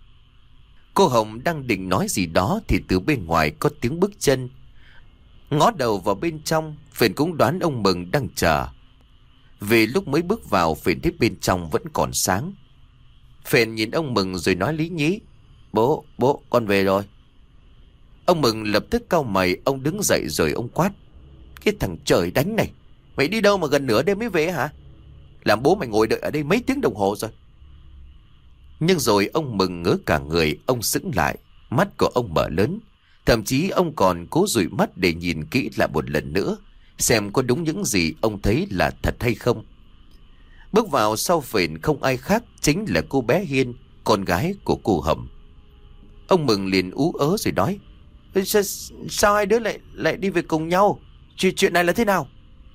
Cô Hồng đang định nói gì đó thì từ bên ngoài có tiếng bước chân. Ngó đầu vào bên trong, Phền cũng đoán ông Mừng đang chờ. Vì lúc mới bước vào, Phền thấy bên trong vẫn còn sáng. Phền nhìn ông Mừng rồi nói lý nhí: Bố, con về rồi. Ông Mừng lập tức cau mày. Ông đứng dậy rồi ông quát: Cái thằng trời đánh này, mày đi đâu mà gần nửa đêm mới về hả? Làm bố mày ngồi đợi ở đây mấy tiếng đồng hồ rồi. Nhưng rồi ông Mừng ngớ cả người. Ông sững lại, mắt của ông mở lớn. Thậm chí ông còn cố dụi mắt để nhìn kỹ lại một lần nữa, xem có đúng những gì ông thấy là thật hay không. Bước vào sau Phền không ai khác chính là cô bé Hiên, con gái của cô Hồng. Ông Mừng liền ú ớ rồi nói: Sao hai đứa lại đi về cùng nhau? Chuyện này là thế nào?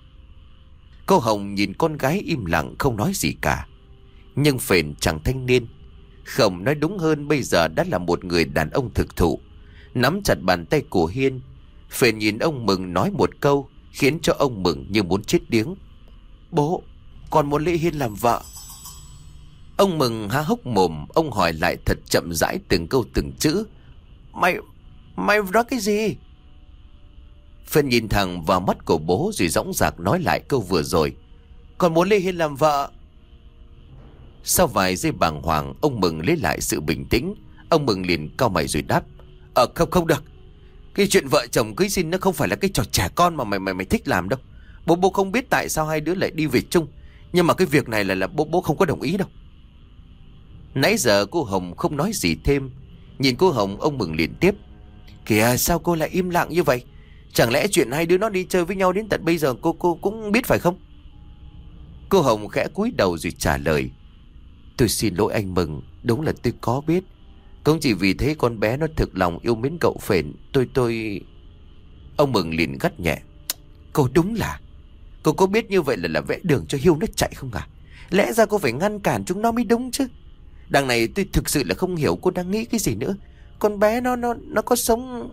Cô Hồng nhìn con gái im lặng không nói gì cả. Nhưng Phền chẳng thanh niên, không nói đúng hơn bây giờ đã là một người đàn ông thực thụ, nắm chặt bàn tay của Hiên. Phền nhìn ông Mừng nói một câu khiến cho ông Mừng như muốn chết điếng: Bố, con muốn lấy Hiên làm vợ. Ông Mừng há hốc mồm. Ông hỏi lại thật chậm rãi từng câu từng chữ: Mày nói cái gì? Phền nhìn thẳng vào mắt của bố rồi dõng dạc nói lại câu vừa rồi: Con muốn lấy Hiên làm vợ. Sau vài giây bàng hoàng, ông Mừng lấy lại sự bình tĩnh. Ông Mừng liền cau mày rồi đáp: Không được. Cái chuyện vợ chồng cưới xin nó không phải là cái trò trẻ con mà mày thích làm đâu. Bố không biết tại sao hai đứa lại đi về chung, nhưng mà cái việc này là bố không có đồng ý đâu. Nãy giờ cô Hồng không nói gì thêm. Nhìn cô Hồng, ông Mừng liền tiếp: Kìa, sao cô lại im lặng như vậy? Chẳng lẽ chuyện hai đứa nó đi chơi với nhau đến tận bây giờ cô cũng biết phải không? Cô Hồng khẽ cúi đầu rồi trả lời: Tôi xin lỗi anh Mừng, đúng là tôi có biết. Cũng chỉ vì thế con bé nó thực lòng yêu mến cậu Phền. Tôi... Ông Mừng liền gắt nhẹ: Cô đúng là... Cô có biết như vậy là vẽ đường cho Hiếu nó chạy không à? Lẽ ra cô phải ngăn cản chúng nó mới đúng chứ. Đằng này tôi thực sự là không hiểu cô đang nghĩ cái gì nữa. Con bé nó có sống...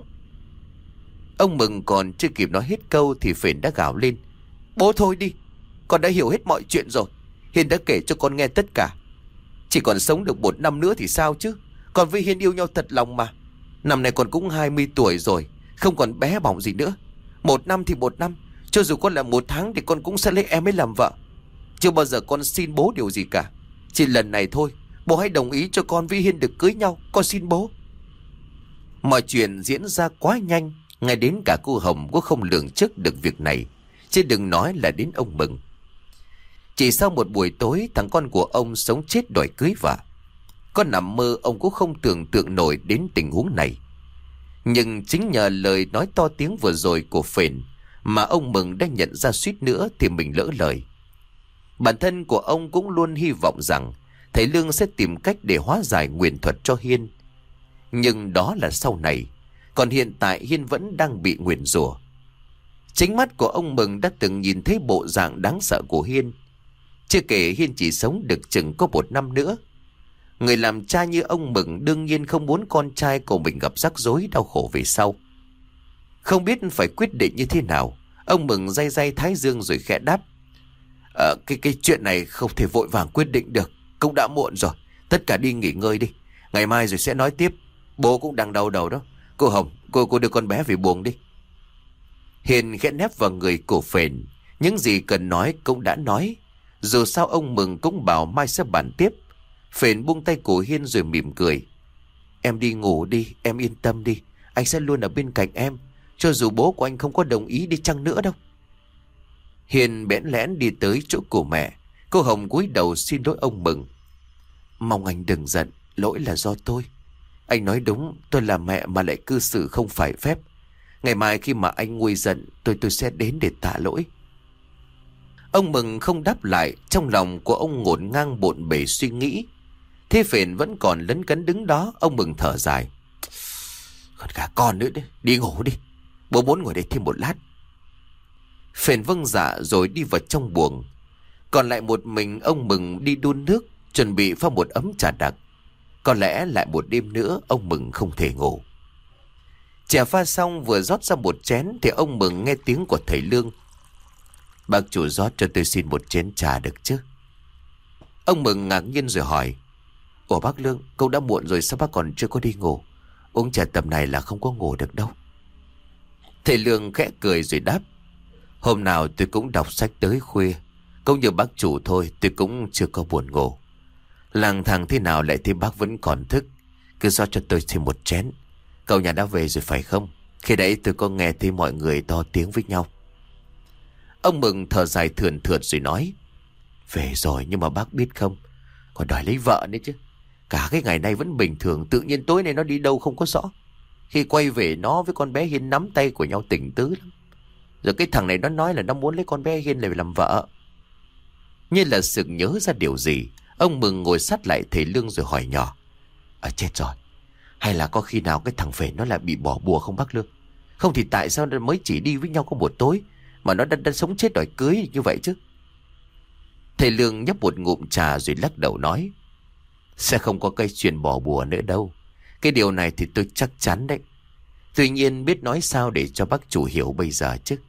Ông Mừng còn chưa kịp nói hết câu thì Phền đã gào lên: Bố thôi đi, con đã hiểu hết mọi chuyện rồi. Hiên đã kể cho con nghe tất cả. Chỉ còn sống được 1 năm nữa thì sao chứ? Con với Hiên yêu nhau thật lòng mà. Năm nay con cũng 20 tuổi rồi, không còn bé bỏng gì nữa. 1 năm thì 1 năm, cho dù con là 1 tháng thì con cũng sẽ lấy em ấy làm vợ. Chưa bao giờ con xin bố điều gì cả. Chỉ lần này thôi, bố hãy đồng ý cho con với Hiên được cưới nhau. Con xin bố. Mọi chuyện diễn ra quá nhanh, ngay đến cả cô Hồng cũng không lường trước được việc này, chứ đừng nói là đến ông Mừng. Chỉ sau một buổi tối, thằng con của ông sống chết đòi cưới vợ. Con nằm mơ ông cũng không tưởng tượng nổi đến tình huống này. Nhưng chính nhờ lời nói to tiếng vừa rồi của Phền mà ông Mừng đã nhận ra suýt nữa thì mình lỡ lời. Bản thân của ông cũng luôn hy vọng rằng thầy Lương sẽ tìm cách để hóa giải nguyền thuật cho Hiên. Nhưng đó là sau này, còn hiện tại Hiên vẫn đang bị nguyền rủa. Chính mắt của ông Mừng đã từng nhìn thấy bộ dạng đáng sợ của Hiên. Chưa kể Hiên chỉ sống được chừng có 1 năm nữa. Người làm cha như ông Mừng đương nhiên không muốn con trai của mình gặp rắc rối đau khổ về sau. Không biết phải quyết định như thế nào, ông Mừng day day thái dương rồi khẽ đáp: Cái chuyện này không thể vội vàng quyết định được. Cũng đã muộn rồi, tất cả đi nghỉ ngơi đi. Ngày mai rồi sẽ nói tiếp. Bố cũng đang đau đầu đó. Cô Hồng, cô đưa con bé về buồng đi. Hiền khẽ nép vào người của Phền. Những gì cần nói cũng đã nói. Dù sao ông Mừng cũng bảo mai sẽ bàn tiếp. Phền buông tay của Hiên rồi mỉm cười: Em đi ngủ đi, em yên tâm đi. Anh sẽ luôn ở bên cạnh em, cho dù bố của anh không có đồng ý đi chăng nữa đâu. Hiền bẽn lẽn đi tới chỗ của mẹ. Cô Hồng cúi đầu xin lỗi ông Mừng. Mong anh đừng giận, lỗi là do tôi. Anh nói đúng, tôi là mẹ mà lại cư xử không phải phép. Ngày mai khi mà anh nguôi giận, tôi sẽ đến để tạ lỗi. Ông Mừng không đáp lại. Trong lòng của ông ngổn ngang bộn bề suy nghĩ. Thế Phền vẫn còn lấn cấn đứng đó. Ông Mừng thở dài. Còn cả con nữa đấy, đi ngủ đi. Bố muốn ngồi đây thêm một lát. Phền vâng dạ rồi đi vào trong buồng. Còn lại một mình ông Mừng đi đun nước, chuẩn bị pha một ấm trà đặc. Có lẽ lại một đêm nữa ông Mừng không thể ngủ. Trà pha xong vừa rót ra một chén thì ông Mừng nghe tiếng của thầy Lương. Bác chủ rót cho tôi xin một chén trà được chứ? Ông Mừng ngạc nhiên rồi hỏi. Ủa bác Lương, cậu đã muộn rồi sao bác còn chưa có đi ngủ? Uống trà tầm này là không có ngủ được đâu. Thầy Lương khẽ cười rồi đáp. Hôm nào tôi cũng đọc sách tới khuya. Cũng như bác chủ thôi, tôi cũng chưa có buồn ngủ. Lang thang thế nào lại thấy bác vẫn còn thức. Cứ rót cho tôi thêm một chén. Cậu nhà đã về rồi phải không? Khi đấy tôi có nghe thấy mọi người to tiếng với nhau. Ông Mừng thở dài thườn thượt rồi nói. Về rồi nhưng mà bác biết không, còn đòi lấy vợ nữa chứ. Cả cái ngày nay vẫn bình thường, tự nhiên tối nay nó đi đâu không có rõ. Khi quay về nó với con bé Hiên nắm tay của nhau tình tứ lắm. Rồi cái thằng này nó nói là nó muốn lấy con bé Hiên này làm vợ. Như là sực nhớ ra điều gì, ông Mừng ngồi sát lại thầy Lương rồi hỏi nhỏ. Chết rồi, hay là có khi nào cái thằng Phền nó lại bị bỏ bùa không bác Lương? Không thì tại sao nó mới chỉ đi với nhau có một tối mà nó đã sống chết đòi cưới như vậy chứ? Thầy Lương nhấp một ngụm trà rồi lắc đầu nói. Sẽ không có cái chuyện bỏ bùa nữa đâu. Cái điều này thì tôi chắc chắn đấy. Tuy nhiên biết nói sao để cho bác chủ hiểu bây giờ chứ.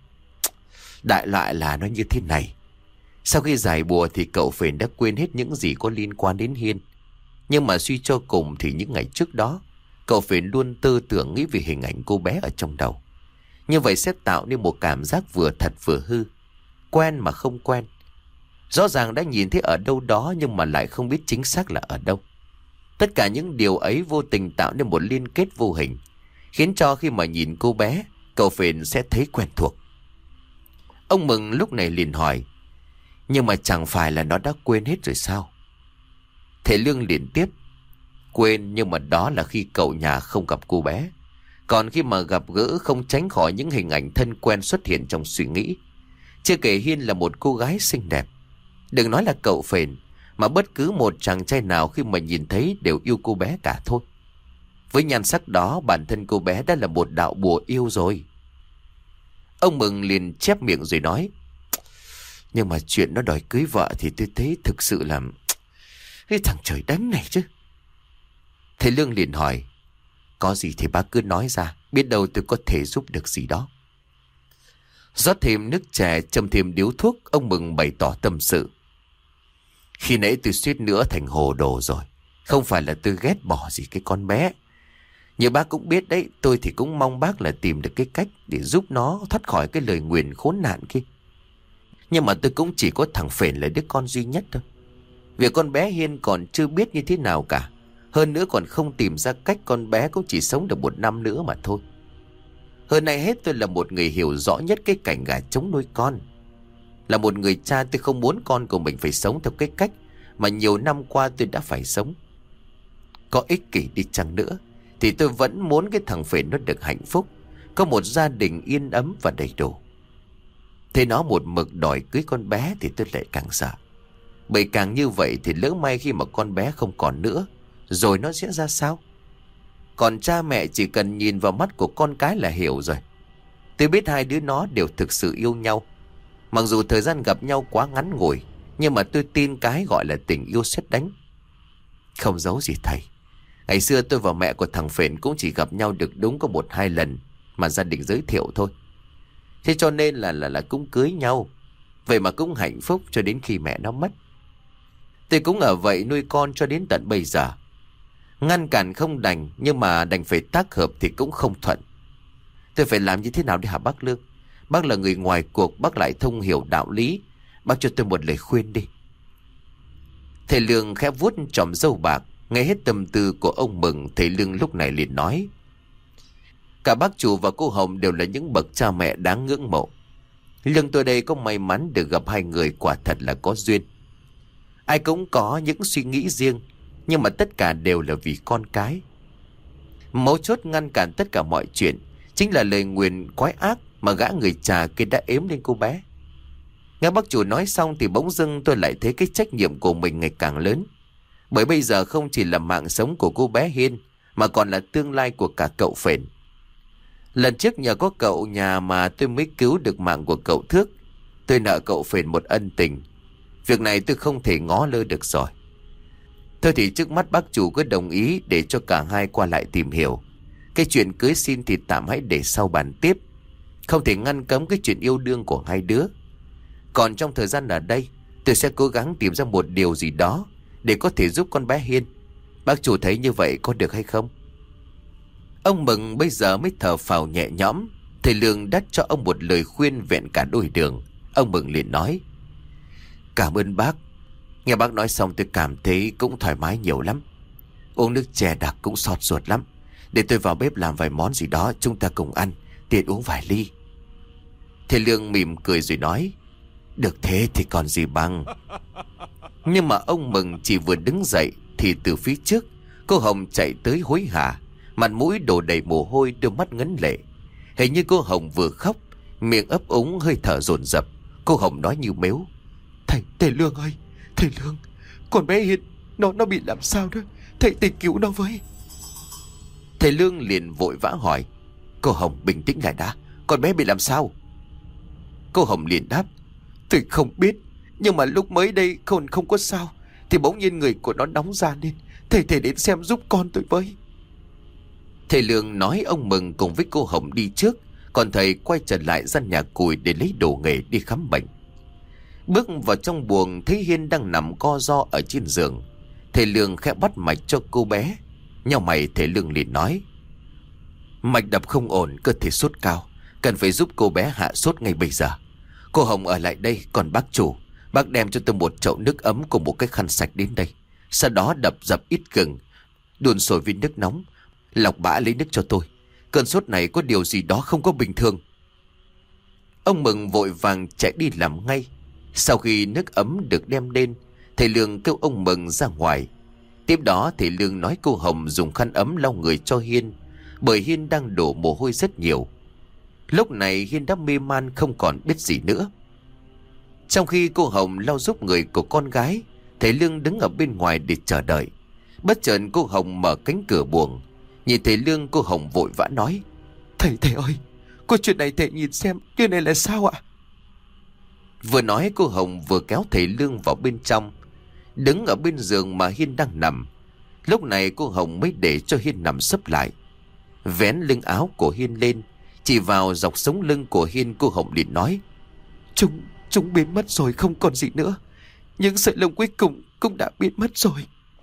Đại loại là nó như thế này. Sau khi giải bùa thì cậu Phền đã quên hết những gì có liên quan đến Hiên. Nhưng mà suy cho cùng thì những ngày trước đó, cậu Phền luôn tư tưởng nghĩ về hình ảnh cô bé ở trong đầu. Như vậy sẽ tạo nên một cảm giác vừa thật vừa hư. Quen mà không quen. Rõ ràng đã nhìn thấy ở đâu đó nhưng mà lại không biết chính xác là ở đâu. Tất cả những điều ấy vô tình tạo nên một liên kết vô hình, khiến cho khi mà nhìn cô bé, cậu Phền sẽ thấy quen thuộc. Ông Mừng lúc này liền hỏi. Nhưng mà chẳng phải là nó đã quên hết rồi sao? Thầy Lương liền tiếp. Quên nhưng mà đó là khi cậu nhà không gặp cô bé. Còn khi mà gặp gỡ không tránh khỏi những hình ảnh thân quen xuất hiện trong suy nghĩ. Chưa kể Hiên là một cô gái xinh đẹp. Đừng nói là cậu Phền, mà bất cứ một chàng trai nào khi mà nhìn thấy đều yêu cô bé cả thôi. Với nhan sắc đó, bản thân cô bé đã là một đạo bùa yêu rồi. Ông Mừng liền chép miệng rồi nói. Nhưng mà chuyện nó đòi cưới vợ thì tôi thấy thực sự là cái thằng trời đánh này chứ. Thầy Lương liền hỏi. Có gì thì bác cứ nói ra, biết đâu tôi có thể giúp được gì đó. Rót thêm nước chè, châm thêm điếu thuốc, ông Mừng bày tỏ tâm sự. Khi nãy tôi suýt nữa thành hồ đồ rồi. Không phải là tôi ghét bỏ gì cái con bé. Như bác cũng biết đấy, tôi thì cũng mong bác là tìm được cái cách để giúp nó thoát khỏi cái lời nguyền khốn nạn kia. Nhưng mà tôi cũng chỉ có thằng Phền là đứa con duy nhất thôi. Việc con bé Hiên còn chưa biết như thế nào cả. Hơn nữa còn không tìm ra cách con bé cũng chỉ sống được 1 năm nữa mà thôi. Hơn này hết tôi là một người hiểu rõ nhất cái cảnh gà trống nuôi con. Là một người cha, tôi không muốn con của mình phải sống theo cái cách mà nhiều năm qua tôi đã phải sống. Có ích kỷ đi chăng nữa thì tôi vẫn muốn cái thằng Phền nó được hạnh phúc, có một gia đình yên ấm và đầy đủ. Thế nó một mực đòi cưới con bé thì tôi lại càng sợ. Bởi càng như vậy thì lỡ may khi mà con bé không còn nữa, rồi nó sẽ ra sao? Còn cha mẹ chỉ cần nhìn vào mắt của con cái là hiểu rồi. Tôi biết hai đứa nó đều thực sự yêu nhau. Mặc dù thời gian gặp nhau quá ngắn ngủi, nhưng mà tôi tin cái gọi là tình yêu sét đánh. Không giấu gì thầy, ngày xưa tôi và mẹ của thằng Phền cũng chỉ gặp nhau được đúng có 1-2 lần mà gia đình giới thiệu thôi. Thế cho nên là cũng cưới nhau. Vậy mà cũng hạnh phúc cho đến khi mẹ nó mất. Tôi cũng ở vậy nuôi con cho đến tận bây giờ. Ngăn cản không đành, nhưng mà đành phải tác hợp thì cũng không thuận. Tôi phải làm như thế nào để hả bác Lương? Bác là người ngoài cuộc, bác lại thông hiểu đạo lý. Bác cho tôi một lời khuyên đi. Thầy Lương khẽ vuốt chòm râu bạc, nghe hết tâm tư của ông Mừng. Thầy Lương lúc này liền nói. Cả bác chủ và cô Hồng đều là những bậc cha mẹ đáng ngưỡng mộ. Lương tôi đây có may mắn được gặp hai người quả thật là có duyên. Ai cũng có những suy nghĩ riêng, nhưng mà tất cả đều là vì con cái. Mấu chốt ngăn cản tất cả mọi chuyện chính là lời nguyền quái ác mà gã người trà kia đã ếm lên cô bé. Nghe bác chủ nói xong thì bỗng dưng tôi lại thấy cái trách nhiệm của mình ngày càng lớn. Bởi bây giờ không chỉ là mạng sống của cô bé Hiên, mà còn là tương lai của cả cậu Phền. Lần trước nhờ có cậu nhà mà tôi mới cứu được mạng của cậu Thước. Tôi nợ cậu Phền một ân tình. Việc này tôi không thể ngó lơ được rồi. Thôi thì trước mắt bác chủ cứ đồng ý để cho cả hai qua lại tìm hiểu. Cái chuyện cưới xin thì tạm hãy để sau bàn tiếp. Không thể ngăn cấm cái chuyện yêu đương của hai đứa. Còn trong thời gian ở đây, tôi sẽ cố gắng tìm ra một điều gì đó để có thể giúp con bé Hiên. Bác chủ thấy như vậy có được hay không? Ông Mừng bây giờ mới thở phào nhẹ nhõm. Thầy Lương đã cho ông một lời khuyên vẹn cả đôi đường. Ông Mừng liền nói: Cảm ơn bác. Nghe bác nói xong tôi cảm thấy cũng thoải mái nhiều lắm. Uống nước chè đặc cũng xót ruột lắm. Để tôi vào bếp làm vài món gì đó chúng ta cùng ăn, tiện uống vài ly. Thầy Lương mỉm cười rồi nói: Được thế thì còn gì bằng. Nhưng mà ông Mừng chỉ vừa đứng dậy thì từ phía trước cô Hồng chạy tới hối hả, mặt mũi đổ đầy mồ hôi, đôi mắt ngấn lệ. Hình như cô Hồng vừa khóc, miệng ấp úng, hơi thở dồn dập. Cô Hồng nói như mếu: Thầy Lương ơi, thầy Lương, con bé Hiên nó bị làm sao đó, thầy cứu nó với. Thầy Lương liền vội vã hỏi: Cô Hồng bình tĩnh lại đã, con bé bị làm sao? Cô Hồng liền đáp: Tôi không biết, nhưng mà lúc mới đây không có sao, thì bỗng nhiên người của nó nóng ra lên. Thầy đến xem giúp con tôi với. Thầy Lương nói ông Mừng cùng với cô Hồng đi trước, còn thầy quay trở lại gian nhà cùi để lấy đồ nghề đi khám bệnh. Bước vào trong buồng thấy Hiên đang nằm co ro ở trên giường. Thầy Lương khẽ bắt mạch cho cô bé. Nhào mày thầy Lương liền nói: Mạch đập không ổn, cơ thể sốt cao, cần phải giúp cô bé hạ sốt ngay bây giờ. Cô Hồng ở lại đây, còn bác chủ, bác đem cho tôi một chậu nước ấm cùng một cái khăn sạch đến đây. Sau đó đập dập ít gừng, đun sôi với nước nóng, lọc bã lấy nước cho tôi. Cơn sốt này có điều gì đó không có bình thường. Ông Mừng vội vàng chạy đi làm ngay. Sau khi nước ấm được đem lên, thầy Lương kêu ông Mừng ra ngoài. Tiếp đó thầy Lương nói cô Hồng dùng khăn ấm lau người cho Hiên, bởi Hiên đang đổ mồ hôi rất nhiều. Lúc này Hiên đã mê man không còn biết gì nữa. Trong khi cô Hồng lau giúp người của con gái, thầy Lương đứng ở bên ngoài để chờ đợi. Bất chợt cô Hồng mở cánh cửa buồng. Nhìn thầy Lương, cô Hồng vội vã nói: Thầy ơi, có chuyện này thầy nhìn xem, chuyện này là sao ạ? Vừa nói cô Hồng vừa kéo thầy Lương vào bên trong. Đứng ở bên giường mà Hiên đang nằm. Lúc này cô Hồng mới để cho Hiên nằm sấp lại, vén lưng áo của Hiên lên, chỉ vào dọc sống lưng của Hiên. Cô Hồng liền nói: Chúng biến mất rồi, không còn gì nữa. Những sợi lông cuối cùng cũng đã biến mất rồi.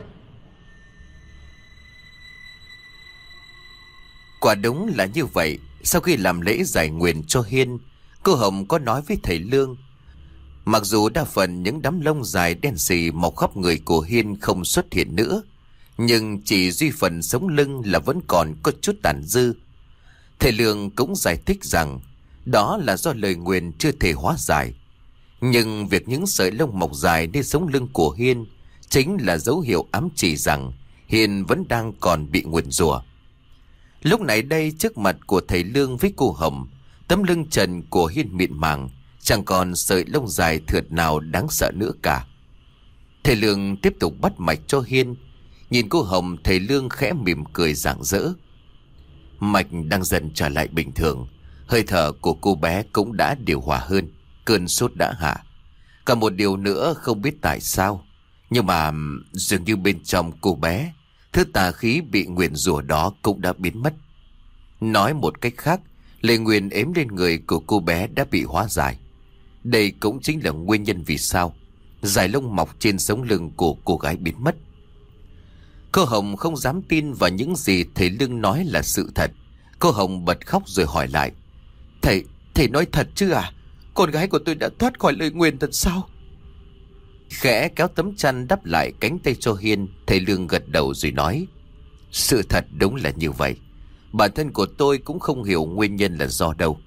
Quả đúng là như vậy. Sau khi làm lễ giải nguyền cho Hiên, cô Hồng có nói với thầy Lương, mặc dù đa phần những đám lông dài đen xì mọc khắp người của Hiên không xuất hiện nữa, nhưng chỉ duy phần sống lưng là vẫn còn có chút tàn dư. Thầy Lương cũng giải thích rằng đó là do lời nguyền chưa thể hóa giải. Nhưng việc những sợi lông mọc dài nơi sống lưng của Hiên chính là dấu hiệu ám chỉ rằng Hiên vẫn đang còn bị nguyền rủa. Lúc này đây, trước mặt của thầy Lương với cô Hồng, tấm lưng trần của Hiên mịn màng, chẳng còn sợi lông dài thượt nào đáng sợ nữa cả. Thầy Lương tiếp tục bắt mạch cho Hiên. Nhìn cô Hồng, thầy Lương khẽ mỉm cười rạng rỡ. Mạch đang dần trở lại bình thường, hơi thở của cô bé cũng đã điều hòa hơn, cơn sốt đã hạ. Cả một điều nữa không biết tại sao, nhưng mà dường như bên trong cô bé, thứ tà khí bị nguyền rủa đó cũng đã biến mất. Nói một cách khác, lời nguyền ếm lên người của cô bé đã bị hóa giải. Đây cũng chính là nguyên nhân vì sao dải lông mọc trên sống lưng của cô gái biến mất. Cô Hồng không dám tin vào những gì thầy Lương nói là sự thật. Cô Hồng bật khóc rồi hỏi lại: Thầy nói thật chứ à? Con gái của tôi đã thoát khỏi lời nguyền thật sao? Khẽ kéo tấm chăn đắp lại cánh tay cho Hiên, thầy Lương gật đầu rồi nói: Sự thật đúng là như vậy. Bản thân của tôi cũng không hiểu nguyên nhân là do đâu.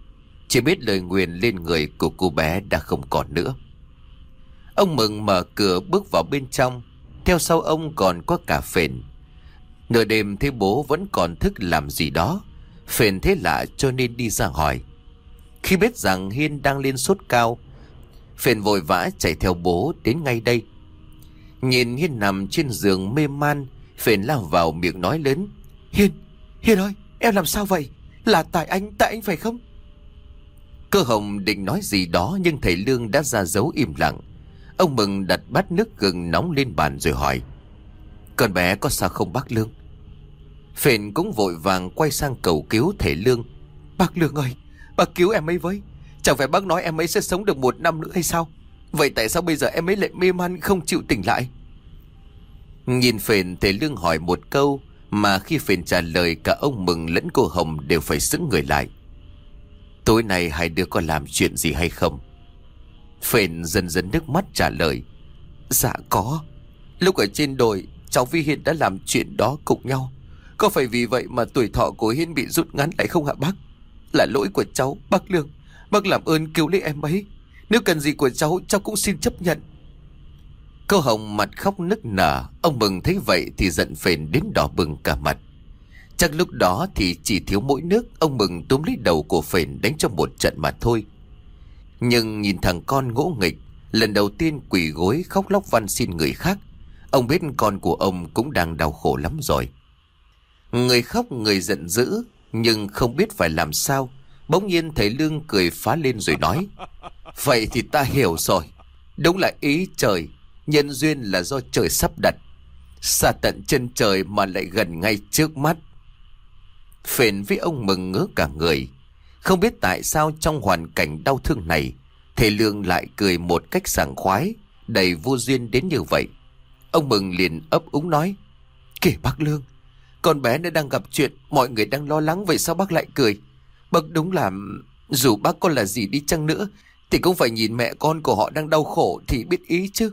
Chỉ biết lời nguyền lên người của cô bé đã không còn nữa. Ông Mừng mở cửa bước vào bên trong. Theo sau ông còn có cả Phền. Nửa đêm thấy bố vẫn còn thức làm gì đó, Phền thấy lạ cho nên đi ra hỏi. Khi biết rằng Hiên đang lên sốt cao, Phền vội vã chạy theo bố đến ngay đây. Nhìn Hiên nằm trên giường mê man, Phền lao vào miệng nói lớn. Hiên, Hiên ơi, em làm sao vậy? Là tại anh phải không? Cơ Hồng định nói gì đó nhưng thầy Lương đã ra dấu im lặng. Ông Mừng đặt bát nước gừng nóng lên bàn rồi hỏi. Con bé có sao không bác Lương? Phền cũng vội vàng quay sang cầu cứu thầy Lương. Bác Lương ơi, bác cứu em ấy với. Chẳng phải bác nói em ấy sẽ sống được 1 năm nữa hay sao? Vậy tại sao bây giờ em ấy lại mê man không chịu tỉnh lại? Nhìn Phền, thầy Lương hỏi một câu mà khi Phền trả lời cả ông Mừng lẫn cô Hồng đều phải sững người lại. Tối nay hai đứa có làm chuyện gì hay không? Phền dần dần nước mắt trả lời. Dạ có. Lúc ở trên đồi, cháu với Hiên đã làm chuyện đó cùng nhau. Có phải vì vậy mà tuổi thọ của Hiên bị rút ngắn lại không hả bác? Là lỗi của cháu, bác Lương. Bác làm ơn cứu lấy em ấy. Nếu cần gì của cháu cũng xin chấp nhận. Cô Hồng mặt khóc nức nở. Ông Mừng thấy vậy thì giận Phền đến đỏ bừng cả mặt. Chắc lúc đó thì chỉ thiếu mỗi nước, ông Mừng túm lấy đầu của Phền đánh cho một trận mà thôi. Nhưng nhìn thằng con ngỗ nghịch, lần đầu tiên quỳ gối khóc lóc van xin người khác, ông biết con của ông cũng đang đau khổ lắm rồi. Người khóc người giận dữ, nhưng không biết phải làm sao. Bỗng nhiên thầy Lương cười phá lên rồi nói. Vậy thì ta hiểu rồi. Đúng là ý trời, nhân duyên là do trời sắp đặt. Xa tận chân trời mà lại gần ngay trước mắt. Phền với ông Mừng ngớ cả người. Không biết tại sao trong hoàn cảnh đau thương này, thầy Lương lại cười một cách sảng khoái, đầy vô duyên đến như vậy. Ông Mừng liền ấp úng nói. Kìa bác Lương, con bé nó đang gặp chuyện, mọi người đang lo lắng, vậy sao bác lại cười? Bác đúng là dù bác con là gì đi chăng nữa thì cũng phải nhìn mẹ con của họ đang đau khổ thì biết ý chứ.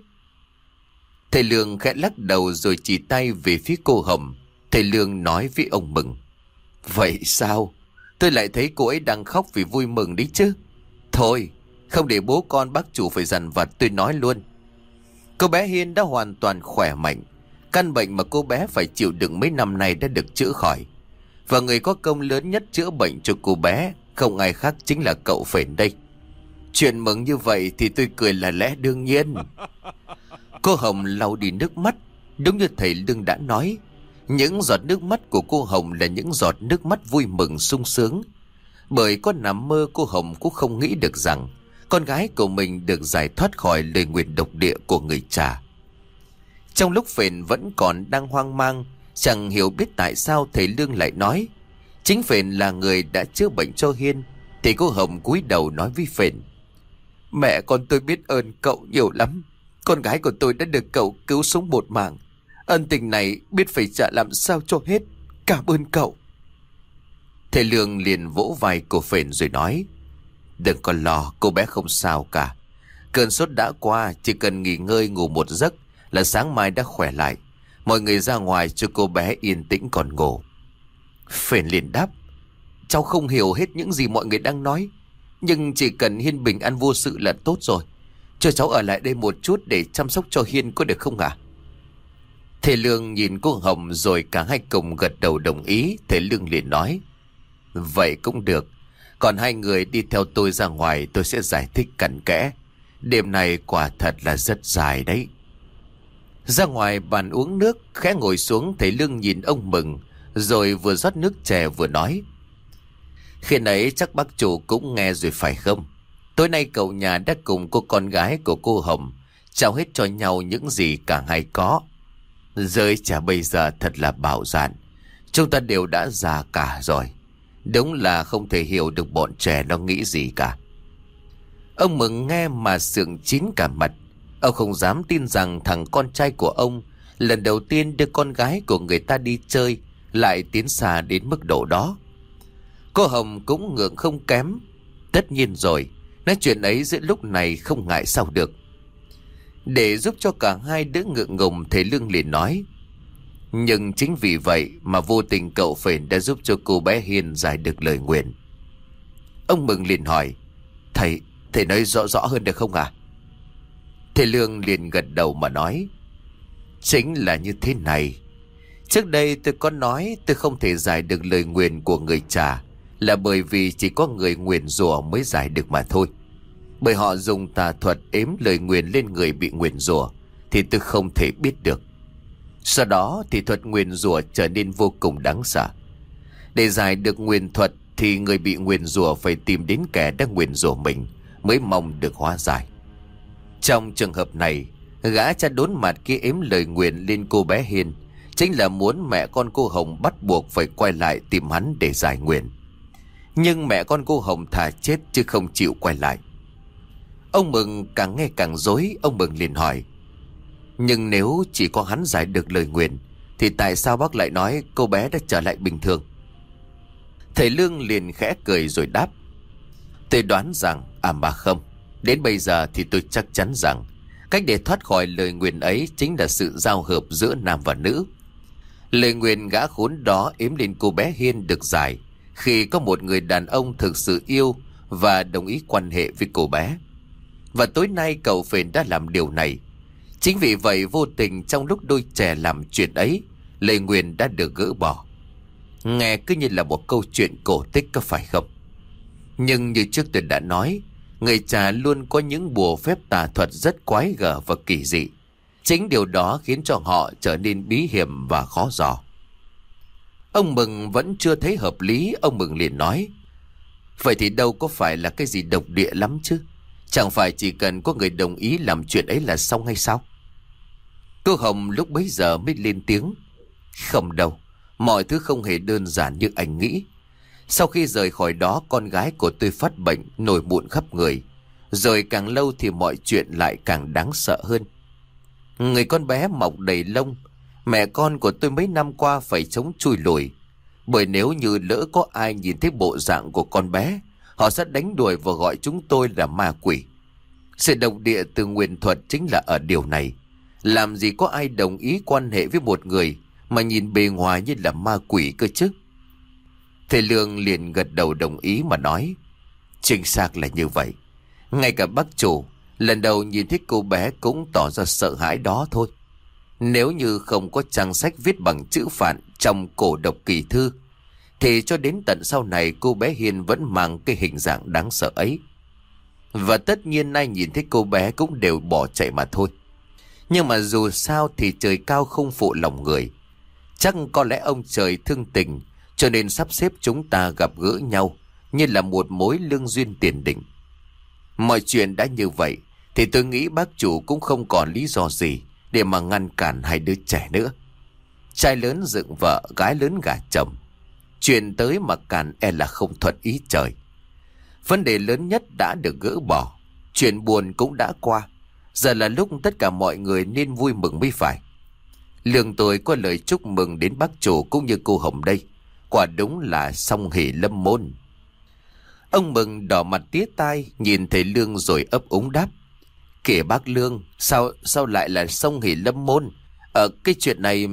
Thầy Lương khẽ lắc đầu rồi chỉ tay về phía cô Hồng. Thầy Lương nói với ông Mừng. Vậy sao? Tôi lại thấy cô ấy đang khóc vì vui mừng đấy chứ. Thôi, không để bố con bác chủ phải dằn vặt, tôi nói luôn. Cô bé Hiên đã hoàn toàn khỏe mạnh. Căn bệnh mà cô bé phải chịu đựng mấy năm nay đã được chữa khỏi. Và người có công lớn nhất chữa bệnh cho cô bé không ai khác chính là cậu Phền đây. Chuyện mừng như vậy thì tôi cười là lẽ đương nhiên. Cô Hồng lau đi nước mắt. Đúng như thầy Lương đã nói, những giọt nước mắt của cô Hồng là những giọt nước mắt vui mừng sung sướng. Bởi có nằm mơ cô Hồng cũng không nghĩ được rằng con gái của mình được giải thoát khỏi lời nguyền độc địa của người cha. Trong lúc Phền vẫn còn đang hoang mang, chẳng hiểu biết tại sao thầy Lương lại nói chính Phền là người đã chữa bệnh cho Hiên, thì cô Hồng cúi đầu nói với Phền. Mẹ con tôi biết ơn cậu nhiều lắm. Con gái của tôi đã được cậu cứu sống một mạng. Ân tình này biết phải trả làm sao cho hết. Cảm ơn cậu. Thầy Lương liền vỗ vai của Phền rồi nói. Đừng có lo, cô bé không sao cả. Cơn sốt đã qua, chỉ cần nghỉ ngơi ngủ một giấc là sáng mai đã khỏe lại. Mọi người ra ngoài cho cô bé yên tĩnh còn ngủ. Phền liền đáp. Cháu không hiểu hết những gì mọi người đang nói, nhưng chỉ cần Hiên bình an vô sự là tốt rồi. Cho cháu ở lại đây một chút để chăm sóc cho Hiên có được không ạ? Thầy Lương nhìn cô Hồng rồi cả hai cùng gật đầu đồng ý. Thầy Lương liền nói. Vậy cũng được. Còn hai người đi theo tôi ra ngoài, tôi sẽ giải thích cặn kẽ. Đêm này quả thật là rất dài đấy. Ra ngoài bàn uống nước, khẽ ngồi xuống, thầy Lương nhìn ông Mừng rồi vừa rót nước chè vừa nói. Khi nãy chắc bác chủ cũng nghe rồi phải không? Tối nay cậu nhà đã cùng cô con gái của cô Hồng trao hết cho nhau những gì cả hai có. Giới trẻ bây giờ thật là bạo dạn. Chúng ta đều đã già cả rồi. Đúng là không thể hiểu được bọn trẻ nó nghĩ gì cả. Ông Mừng nghe mà sượng chín cả mặt. Ông không dám tin rằng thằng con trai của ông lần đầu tiên đưa con gái của người ta đi chơi lại tiến xa đến mức độ đó. Cô Hồng cũng ngượng không kém. Tất nhiên rồi, nói chuyện ấy giữa lúc này không ngại sao được. Để giúp cho cả hai đứa ngượng ngùng, thầy Lương liền nói. Nhưng chính vì vậy mà vô tình cậu Phền đã giúp cho cô bé Hiên giải được lời nguyền. Ông Mừng liền hỏi: Thầy nói rõ rõ hơn được không ạ? Thầy Lương liền gật đầu mà nói: Chính là như thế này. Trước đây tôi có nói tôi không thể giải được lời nguyền của người trà, là bởi vì chỉ có người nguyền rủa mới giải được mà thôi. Bởi họ dùng tà thuật ếm lời nguyền lên người bị nguyền rủa, thì tôi không thể biết được. Sau đó thì thuật nguyền rủa trở nên vô cùng đáng sợ. Để giải được nguyền thuật thì người bị nguyền rủa phải tìm đến kẻ đã nguyền rủa mình mới mong được hóa giải. Trong trường hợp này, gã cha đốn mặt kia ếm lời nguyền lên cô bé Hiên chính là muốn mẹ con cô Hồng bắt buộc phải quay lại tìm hắn để giải nguyền. Nhưng mẹ con cô Hồng thà chết chứ không chịu quay lại. Ông Mừng càng nghe càng rối. Ông Mừng liền hỏi: Nhưng nếu chỉ có hắn giải được lời nguyền thì tại sao bác lại nói cô bé đã trở lại bình thường? Thầy Lương liền khẽ cười rồi đáp: Tôi đoán rằng mà không. Đến bây giờ thì tôi chắc chắn rằng cách để thoát khỏi lời nguyền ấy chính là sự giao hợp giữa nam và nữ. Lời nguyền gã khốn đó ếm lên cô bé Hiên được giải khi có một người đàn ông thực sự yêu và đồng ý quan hệ với cô bé. Và tối nay cậu Phền đã làm điều này. Chính vì vậy vô tình trong lúc đôi trẻ làm chuyện ấy, lời nguyền đã được gỡ bỏ. Nghe cứ như là một câu chuyện cổ tích có phải không? Nhưng như trước tôi đã nói, người trà luôn có những bùa phép tà thuật rất quái gở và kỳ dị. Chính điều đó khiến cho họ trở nên bí hiểm và khó dò. Ông Mừng vẫn chưa thấy hợp lý. Ông Mừng liền nói: Vậy thì đâu có phải là cái gì độc địa lắm chứ? Chẳng phải chỉ cần có người đồng ý làm chuyện ấy là xong hay sao? Cô Hồng lúc bấy giờ mới lên tiếng: Không đâu, mọi thứ không hề đơn giản như anh nghĩ. Sau khi rời khỏi đó, con gái của tôi phát bệnh, nổi mụn khắp người. Rồi càng lâu thì mọi chuyện lại càng đáng sợ hơn. Người con bé mọc đầy lông. Mẹ con của tôi mấy năm qua phải chống chui lùi. Bởi nếu như lỡ có ai nhìn thấy bộ dạng của con bé, họ sẽ đánh đuổi và gọi chúng tôi là ma quỷ. Sự độc địa từ nguyền thuật chính là ở điều này. Làm gì có ai đồng ý quan hệ với một người mà nhìn bề ngoài như là ma quỷ cơ chứ? Thầy Lương liền gật đầu đồng ý mà nói: Chính xác là như vậy. Ngay cả bác chủ lần đầu nhìn thấy cô bé cũng tỏ ra sợ hãi đó thôi. Nếu như không có trang sách viết bằng chữ phạn trong cổ độc kỳ thư, thì cho đến tận sau này cô bé Hiên vẫn mang cái hình dạng đáng sợ ấy. Và tất nhiên nay nhìn thấy cô bé cũng đều bỏ chạy mà thôi. Nhưng mà dù sao thì trời cao không phụ lòng người. Chắc có lẽ ông trời thương tình, cho nên sắp xếp chúng ta gặp gỡ nhau như là một mối lương duyên tiền định. Mọi chuyện đã như vậy thì tôi nghĩ bác chủ cũng không còn lý do gì để mà ngăn cản hai đứa trẻ nữa. Trai lớn dựng vợ, gái lớn gả chồng. Chuyện tới mà cản e là không thuận ý trời. Vấn đề lớn nhất đã được gỡ bỏ. Chuyện buồn cũng đã qua. Giờ là lúc tất cả mọi người nên vui mừng mới phải. Lương tôi có lời chúc mừng đến bác chủ cũng như cô Hồng đây. Quả đúng là song hỷ lâm môn. Ông Mừng đỏ mặt tía tai nhìn thầy Lương rồi ấp úng đáp: Kìa bác Lương, sao lại là song hỷ lâm môn? Ở cái chuyện này...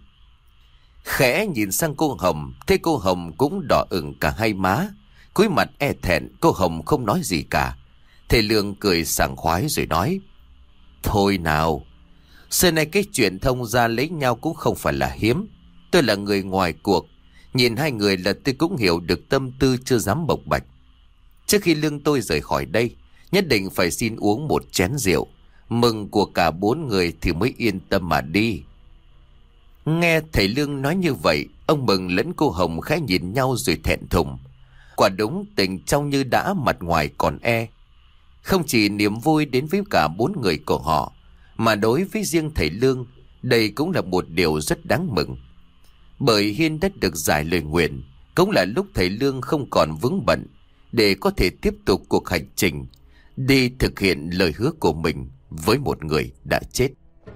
Khẽ nhìn sang cô Hồng, thấy cô Hồng cũng đỏ ửng cả hai má, cúi mặt e thẹn. Cô Hồng không nói gì cả. Thầy Lương cười sảng khoái rồi nói: Thôi nào, xưa nay cái chuyện thông gia lấy nhau cũng không phải là hiếm. Tôi là người ngoài cuộc, nhìn hai người là tôi cũng hiểu được tâm tư chưa dám bộc bạch. Trước khi Lương tôi rời khỏi đây, nhất định phải xin uống một chén rượu, mừng của cả bốn người thì mới yên tâm mà đi. Nghe thầy Lương nói như vậy, ông Mừng lẫn cô Hồng khẽ nhìn nhau rồi thẹn thùng. Quả đúng tình trong như đã, mặt ngoài còn e. Không chỉ niềm vui đến với cả bốn người của họ, mà đối với riêng thầy Lương, đây cũng là một điều rất đáng mừng. Bởi Hiên đã được giải lời nguyền, cũng là lúc thầy Lương không còn vướng bận để có thể tiếp tục cuộc hành trình đi thực hiện lời hứa của mình với một người đã chết.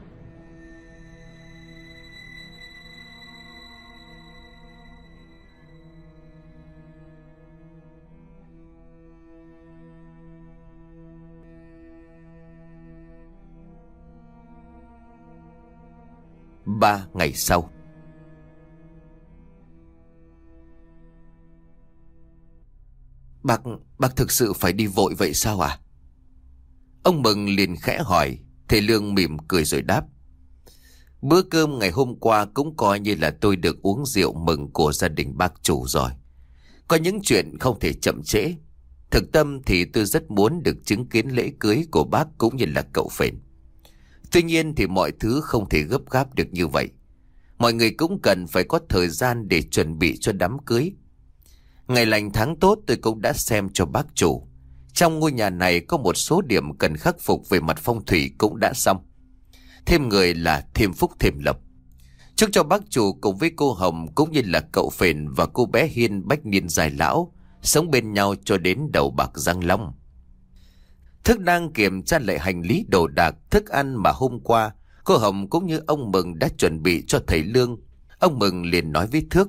Ba ngày sau, Bác thực sự phải đi vội vậy sao à? Ông Mừng liền khẽ hỏi. Thầy Lương mỉm cười rồi đáp. Bữa cơm ngày hôm qua cũng coi như là tôi được uống rượu mừng của gia đình bác chủ rồi. Có những chuyện không thể chậm trễ. Thực tâm thì tôi rất muốn được chứng kiến lễ cưới của bác cũng như là cậu Phền. Tuy nhiên thì mọi thứ không thể gấp gáp được như vậy. Mọi người cũng cần phải có thời gian để chuẩn bị cho đám cưới. Ngày lành tháng tốt tôi cũng đã xem cho bác chủ. Trong ngôi nhà này có một số điểm cần khắc phục về mặt phong thủy cũng đã xong. Thêm người là thêm phúc thêm lộc. Chúc cho bác chủ cùng với cô Hồng cũng như là cậu Phền và cô bé Hiên bách niên dài lão, sống bên nhau cho đến đầu bạc răng long. Thức đang kiểm tra lại hành lý đồ đạc, thức ăn mà hôm qua cô Hồng cũng như ông Mừng đã chuẩn bị cho thầy Lương. Ông Mừng liền nói với Thức.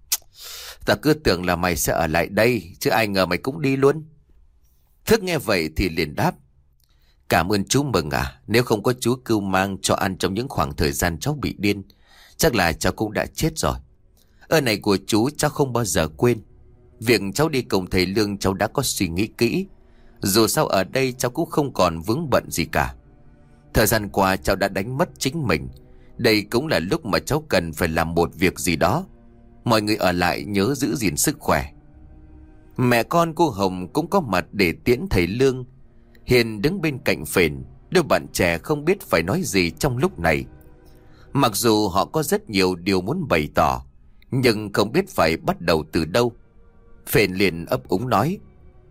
Ta cứ tưởng là mày sẽ ở lại đây, chứ ai ngờ mày cũng đi luôn. Thức nghe vậy thì liền đáp. Cảm ơn chú Mừng à, nếu không có chú cưu mang cho ăn trong những khoảng thời gian cháu bị điên, chắc là cháu cũng đã chết rồi. Ơn này của chú cháu không bao giờ quên. Việc cháu đi cùng thầy Lương cháu đã có suy nghĩ kỹ. Dù sao ở đây cháu cũng không còn vướng bận gì cả. Thời gian qua cháu đã đánh mất chính mình. Đây cũng là lúc mà cháu cần phải làm một việc gì đó. Mọi người ở lại nhớ giữ gìn sức khỏe. Mẹ con cô Hồng cũng có mặt để tiễn thầy Lương. Hiền đứng bên cạnh Phền. Đôi bạn trẻ không biết phải nói gì trong lúc này. Mặc dù họ có rất nhiều điều muốn bày tỏ, nhưng không biết phải bắt đầu từ đâu. Phền liền ấp úng nói.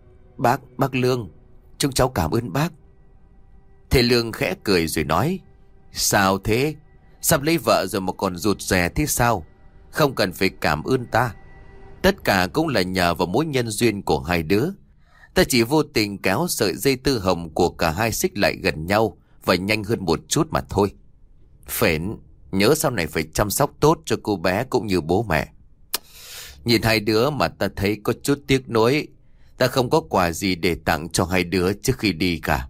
Bác Lương, chúng cháu cảm ơn bác. Thầy Lương khẽ cười rồi nói. Sao thế? Sắp lấy vợ rồi mà còn rụt rè thế sao? Không cần phải cảm ơn ta. Tất cả cũng là nhờ vào mối nhân duyên của hai đứa. Ta chỉ vô tình kéo sợi dây tư hồng của cả hai xích lại gần nhau và nhanh hơn một chút mà thôi. Phền, nhớ sau này phải chăm sóc tốt cho cô bé cũng như bố mẹ. Nhìn hai đứa mà ta thấy có chút tiếc nuối. Ta không có quà gì để tặng cho hai đứa trước khi đi cả.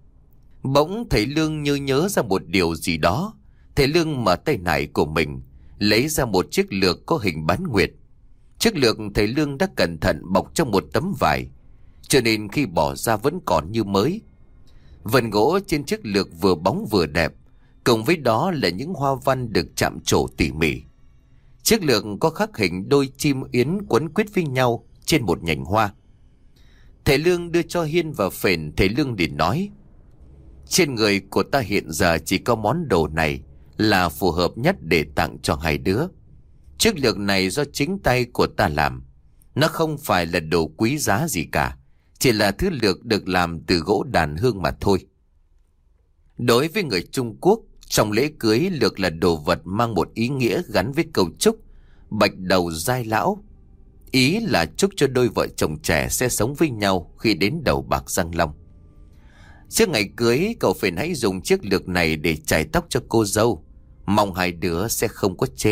Bỗng thầy Lương như nhớ ra một điều gì đó. Thầy Lương mở tay nải của mình, lấy ra một chiếc lược có hình bán nguyệt. Chiếc lược thầy Lương đã cẩn thận bọc trong một tấm vải, cho nên khi bỏ ra vẫn còn như mới. Vân gỗ trên chiếc lược vừa bóng vừa đẹp, cùng với đó là những hoa văn được chạm trổ tỉ mỉ. Chiếc lược có khắc hình đôi chim yến quấn quýt với nhau trên một nhành hoa. Thầy Lương đưa cho Hiên và Phền. Thầy Lương liền nói. Trên người của ta hiện giờ chỉ có món đồ này là phù hợp nhất để tặng cho hai đứa. Chiếc lược này do chính tay của ta làm. Nó không phải là đồ quý giá gì cả, chỉ là thứ lược được làm từ gỗ đàn hương mà thôi. Đối với người Trung Quốc, trong lễ cưới, lược là đồ vật mang một ý nghĩa gắn với câu chúc bạch đầu giai lão. Ý là chúc cho đôi vợ chồng trẻ sẽ sống với nhau khi đến đầu bạc răng long. Trước ngày cưới, cậu Phền hãy dùng chiếc lược này để chải tóc cho cô dâu. Mong hai đứa sẽ không có chê.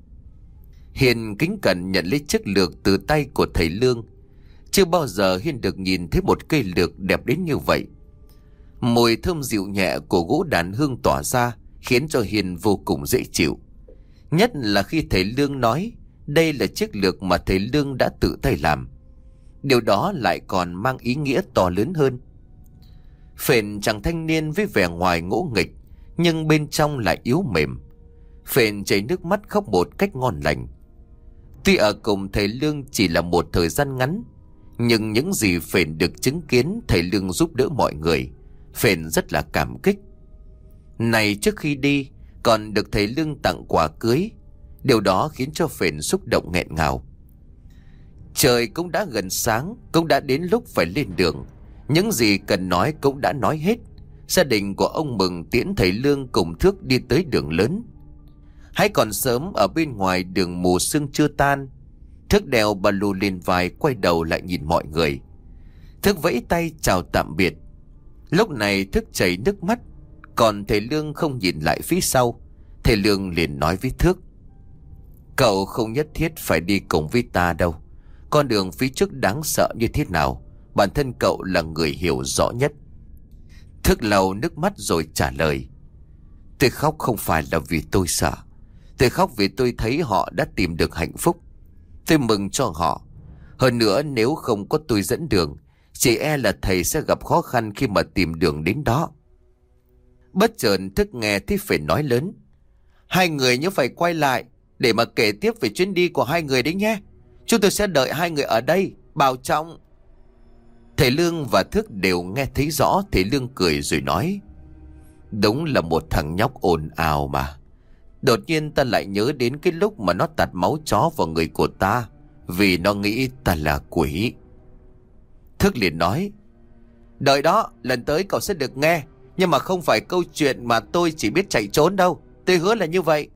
Hiền kính cẩn nhận lấy chiếc lược từ tay của thầy Lương. Chưa bao giờ Hiền được nhìn thấy một cây lược đẹp đến như vậy. Mùi thơm dịu nhẹ của gỗ đàn hương tỏa ra khiến cho Hiền vô cùng dễ chịu. Nhất là khi thầy Lương nói đây là chiếc lược mà thầy Lương đã tự tay làm. Điều đó lại còn mang ý nghĩa to lớn hơn. Phền chàng thanh niên với vẻ ngoài ngỗ nghịch, nhưng bên trong lại yếu mềm. Phền chảy nước mắt khóc một cách ngon lành. Tuy ở cùng thầy Lương chỉ là một thời gian ngắn, nhưng những gì Phền được chứng kiến thầy Lương giúp đỡ mọi người, Phền rất là cảm kích. Này, trước khi đi còn được thầy Lương tặng quà cưới, điều đó khiến cho Phền xúc động nghẹn ngào. Trời cũng đã gần sáng, cũng đã đến lúc phải lên đường. Những gì cần nói cũng đã nói hết. Gia đình của ông Mừng tiễn thầy Lương cùng Thước đi tới đường lớn. Hãy còn sớm, ở bên ngoài đường mù sương chưa tan. Thước đeo ba lô lên vai, quay đầu lại nhìn mọi người. Thước vẫy tay chào tạm biệt. Lúc này Thước chảy nước mắt, còn thầy Lương không nhìn lại phía sau. Thầy Lương liền nói với Thước. Cậu không nhất thiết phải đi cùng với ta đâu. Con đường phía trước đáng sợ như thế nào, bản thân cậu là người hiểu rõ nhất. Thước lau nước mắt rồi trả lời. Tôi khóc không phải là vì tôi sợ. Tôi khóc vì tôi thấy họ đã tìm được hạnh phúc. Tôi mừng cho họ. Hơn nữa nếu không có tôi dẫn đường, chỉ e là thầy sẽ gặp khó khăn khi mà tìm đường đến đó. Bất chợt Thức nghe thấy Phền nói lớn: Hai người nhớ phải quay lại để mà kể tiếp về chuyến đi của hai người đấy nhé. Chúng tôi sẽ đợi hai người ở đây, bảo trọng. Thầy Lương và Thức đều nghe thấy rõ. Thầy Lương cười rồi nói: Đúng là một thằng nhóc ồn ào mà. Đột nhiên ta lại nhớ đến cái lúc mà nó tạt máu chó vào người của ta, vì nó nghĩ ta là quỷ. Thức liền nói: Đợi đó, lần tới cậu sẽ được nghe. Nhưng mà không phải câu chuyện mà tôi chỉ biết chạy trốn đâu. Tôi hứa là như vậy.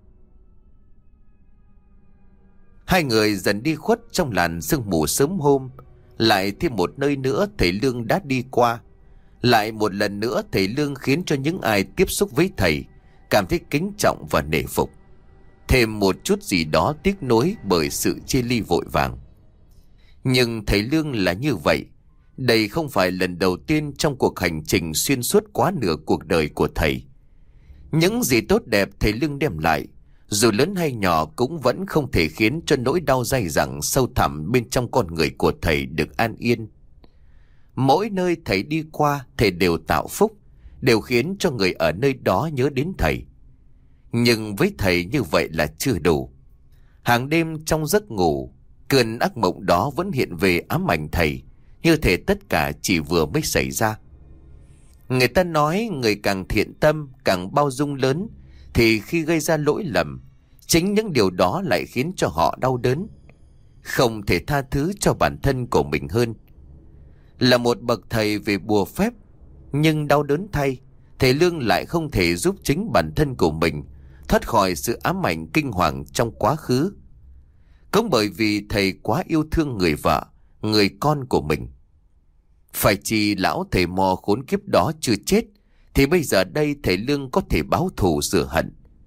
Hai người dần đi khuất trong làn sương mù sớm hôm. Lại thêm một nơi nữa thầy Lương đã đi qua. Lại một lần nữa thầy Lương khiến cho những ai tiếp xúc với thầy cảm thấy kính trọng và nể phục. Thêm một chút gì đó tiếc nuối bởi sự chia ly vội vàng. Nhưng thầy Lương là như vậy. Đây không phải lần đầu tiên trong cuộc hành trình xuyên suốt quá nửa cuộc đời của thầy. Những gì tốt đẹp thầy Lương đem lại, dù lớn hay nhỏ, cũng vẫn không thể khiến cho nỗi đau dai dẳng sâu thẳm bên trong con người của thầy được an yên. Mỗi nơi thầy đi qua, thầy đều tạo phúc, đều khiến cho người ở nơi đó nhớ đến thầy. Nhưng với thầy như vậy là chưa đủ. Hàng đêm trong giấc ngủ, cơn ác mộng đó vẫn hiện về ám ảnh thầy, như thể tất cả chỉ vừa mới xảy ra. Người ta nói người càng thiện tâm, càng bao dung lớn, thì khi gây ra lỗi lầm, chính những điều đó lại khiến cho họ đau đớn, không thể tha thứ cho bản thân của mình hơn. Là một bậc thầy về bùa phép, nhưng đau đớn thay, thầy Lương lại không thể giúp chính bản thân của mình thoát khỏi sự ám ảnh kinh hoàng trong quá khứ. Cũng bởi vì thầy quá yêu thương người vợ, người con của mình. Phải chi lão thầy mò khốn kiếp đó chưa chết, thì bây giờ đây thầy Lương có thể báo thù rửa hận.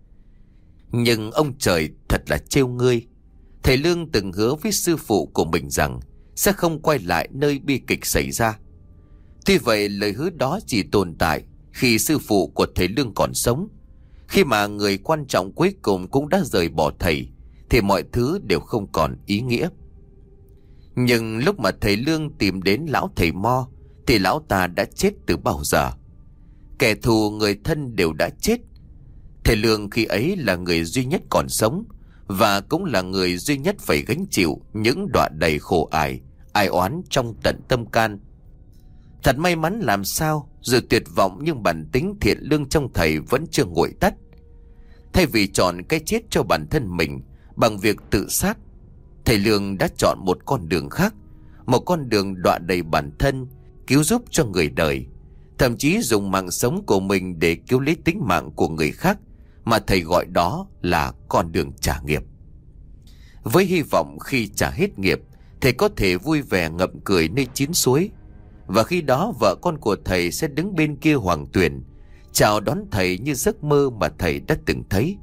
Nhưng ông trời thật là trêu ngươi. Thầy Lương từng hứa với sư phụ của mình rằng sẽ không quay lại nơi bi kịch xảy ra. Tuy vậy lời hứa đó chỉ tồn tại khi sư phụ của thầy Lương còn sống. Khi mà người quan trọng cuối cùng cũng đã rời bỏ thầy, thì mọi thứ đều không còn ý nghĩa. Nhưng lúc mà thầy Lương tìm đến lão thầy mo, thì lão ta đã chết từ bao giờ. Kẻ thù người thân đều đã chết. Thầy Lương khi ấy là người duy nhất còn sống, và cũng là người duy nhất phải gánh chịu những đọa đầy khổ ải, ai oán trong tận tâm can. Thật may mắn làm sao, dù tuyệt vọng nhưng bản tính thiện lương trong thầy vẫn chưa nguội tắt. Thay vì chọn cái chết cho bản thân mình bằng việc tự sát, thầy Lương đã chọn một con đường khác, một con đường đọa đầy bản thân, cứu giúp cho người đời, thậm chí dùng mạng sống của mình để cứu lấy tính mạng của người khác, mà thầy gọi đó là con đường trả nghiệp. Với hy vọng khi trả hết nghiệp, thầy có thể vui vẻ ngậm cười nơi chín suối, và khi đó vợ con của thầy sẽ đứng bên kia hoàng tuyền, chào đón thầy như giấc mơ mà thầy đã từng thấy.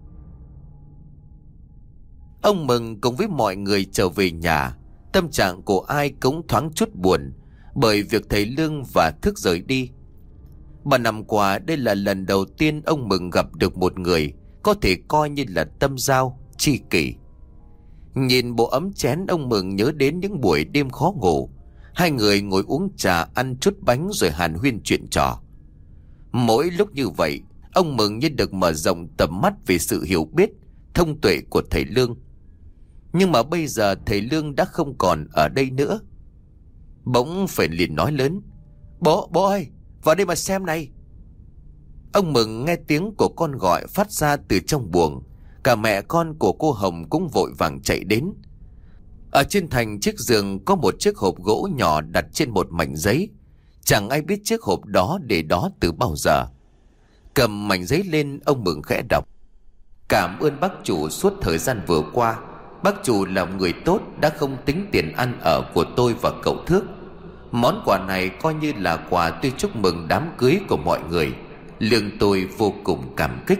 Ông Mừng cùng với mọi người trở về nhà. Tâm trạng của ai cũng thoáng chút buồn bởi việc thầy Lương và Thức rời đi. 3 năm qua, đây là lần đầu tiên ông Mừng gặp được một người có thể coi như là tâm giao, tri kỷ. Nhìn bộ ấm chén, ông Mừng nhớ đến những buổi đêm khó ngủ. Hai người ngồi uống trà, ăn chút bánh rồi hàn huyên chuyện trò. Mỗi lúc như vậy, ông Mừng như được mở rộng tầm mắt về sự hiểu biết, thông tuệ của thầy Lương. Nhưng mà bây giờ thầy Lương đã không còn ở đây nữa. Bỗng Phền liền nói lớn: Bố ơi, vào đây mà xem này. Ông Mừng nghe tiếng của con gọi phát ra từ trong buồng. Cả mẹ con của cô Hồng cũng vội vàng chạy đến. Ở trên thành chiếc giường có một chiếc hộp gỗ nhỏ đặt trên một mảnh giấy. Chẳng ai biết chiếc hộp đó để đó từ bao giờ. Cầm mảnh giấy lên, ông Mừng khẽ đọc: Cảm ơn bác chủ suốt thời gian vừa qua. Bác chủ là người tốt, đã không tính tiền ăn ở của tôi và cậu Thước. Món quà này coi như là quà tôi chúc mừng đám cưới của mọi người. Lương tôi vô cùng cảm kích.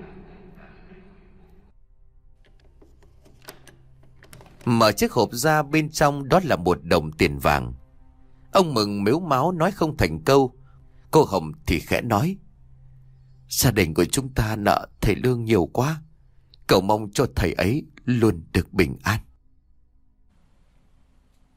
Mở chiếc hộp ra, bên trong đó là 1 đồng tiền vàng. Ông Mừng mếu máo nói không thành câu. Cô Hồng thì khẽ nói: Gia đình của chúng ta nợ thầy Lương nhiều quá, cậu mong cho thầy ấy luôn được bình an.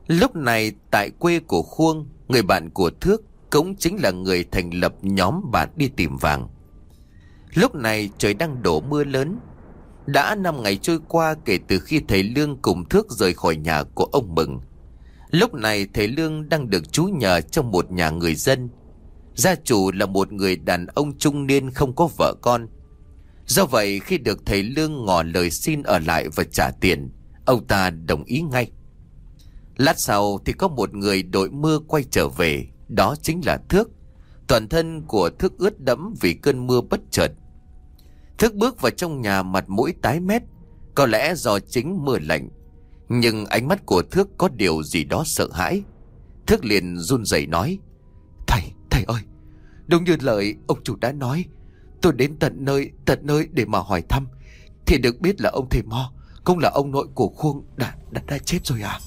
Lúc này tại quê của Khuông, người bạn của Thước cũng chính là người thành lập nhóm bạn đi tìm vàng. Lúc này trời đang đổ mưa lớn. Đã 5 ngày trôi qua kể từ khi thầy Lương cùng Thước rời khỏi nhà của ông Mừng. Lúc này thầy Lương đang được trú nhờ trong một nhà người dân. Gia chủ là một người đàn ông trung niên không có vợ con. Do vậy khi được thầy Lương ngỏ lời xin ở lại và trả tiền, ông ta đồng ý ngay. Lát sau thì có một người đội mưa quay trở về, đó chính là Thước. Toàn thân của Thước ướt đẫm vì cơn mưa bất chợt. Thước bước vào trong nhà mặt mũi tái mét, có lẽ do chính mưa lạnh. Nhưng ánh mắt của Thước có điều gì đó sợ hãi. Thước liền run rẩy nói: Thầy ơi, đúng như lời ông chủ đã nói, tôi đến tận nơi để mà hỏi thăm, thì được biết là ông thầy Mo cũng là ông nội của Khuông đã chết rồi à?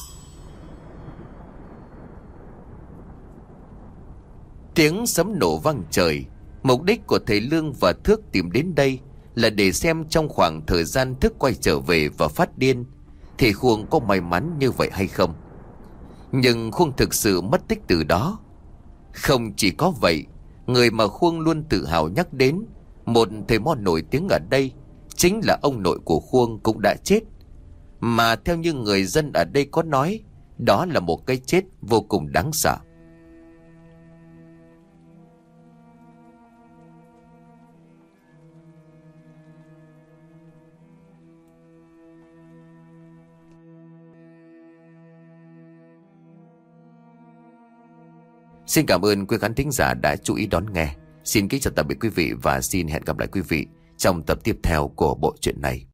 Tiếng sấm nổ vang trời. Mục đích của thầy Lương và Thước tìm đến đây là để xem trong khoảng thời gian Thước quay trở về và phát điên thì Khuông có may mắn như vậy hay không. Nhưng Khuông thực sự mất tích từ đó. Không chỉ có vậy, người mà Khuông luôn tự hào nhắc đến, một thầy Mo nổi tiếng ở đây, chính là ông nội của Khuông cũng đã chết. Mà theo như người dân ở đây có nói, đó là một cái chết vô cùng đáng sợ. Xin cảm ơn quý khán thính giả đã chú ý đón nghe. Xin kính chào tạm biệt quý vị và xin hẹn gặp lại quý vị trong tập tiếp theo của bộ truyện này.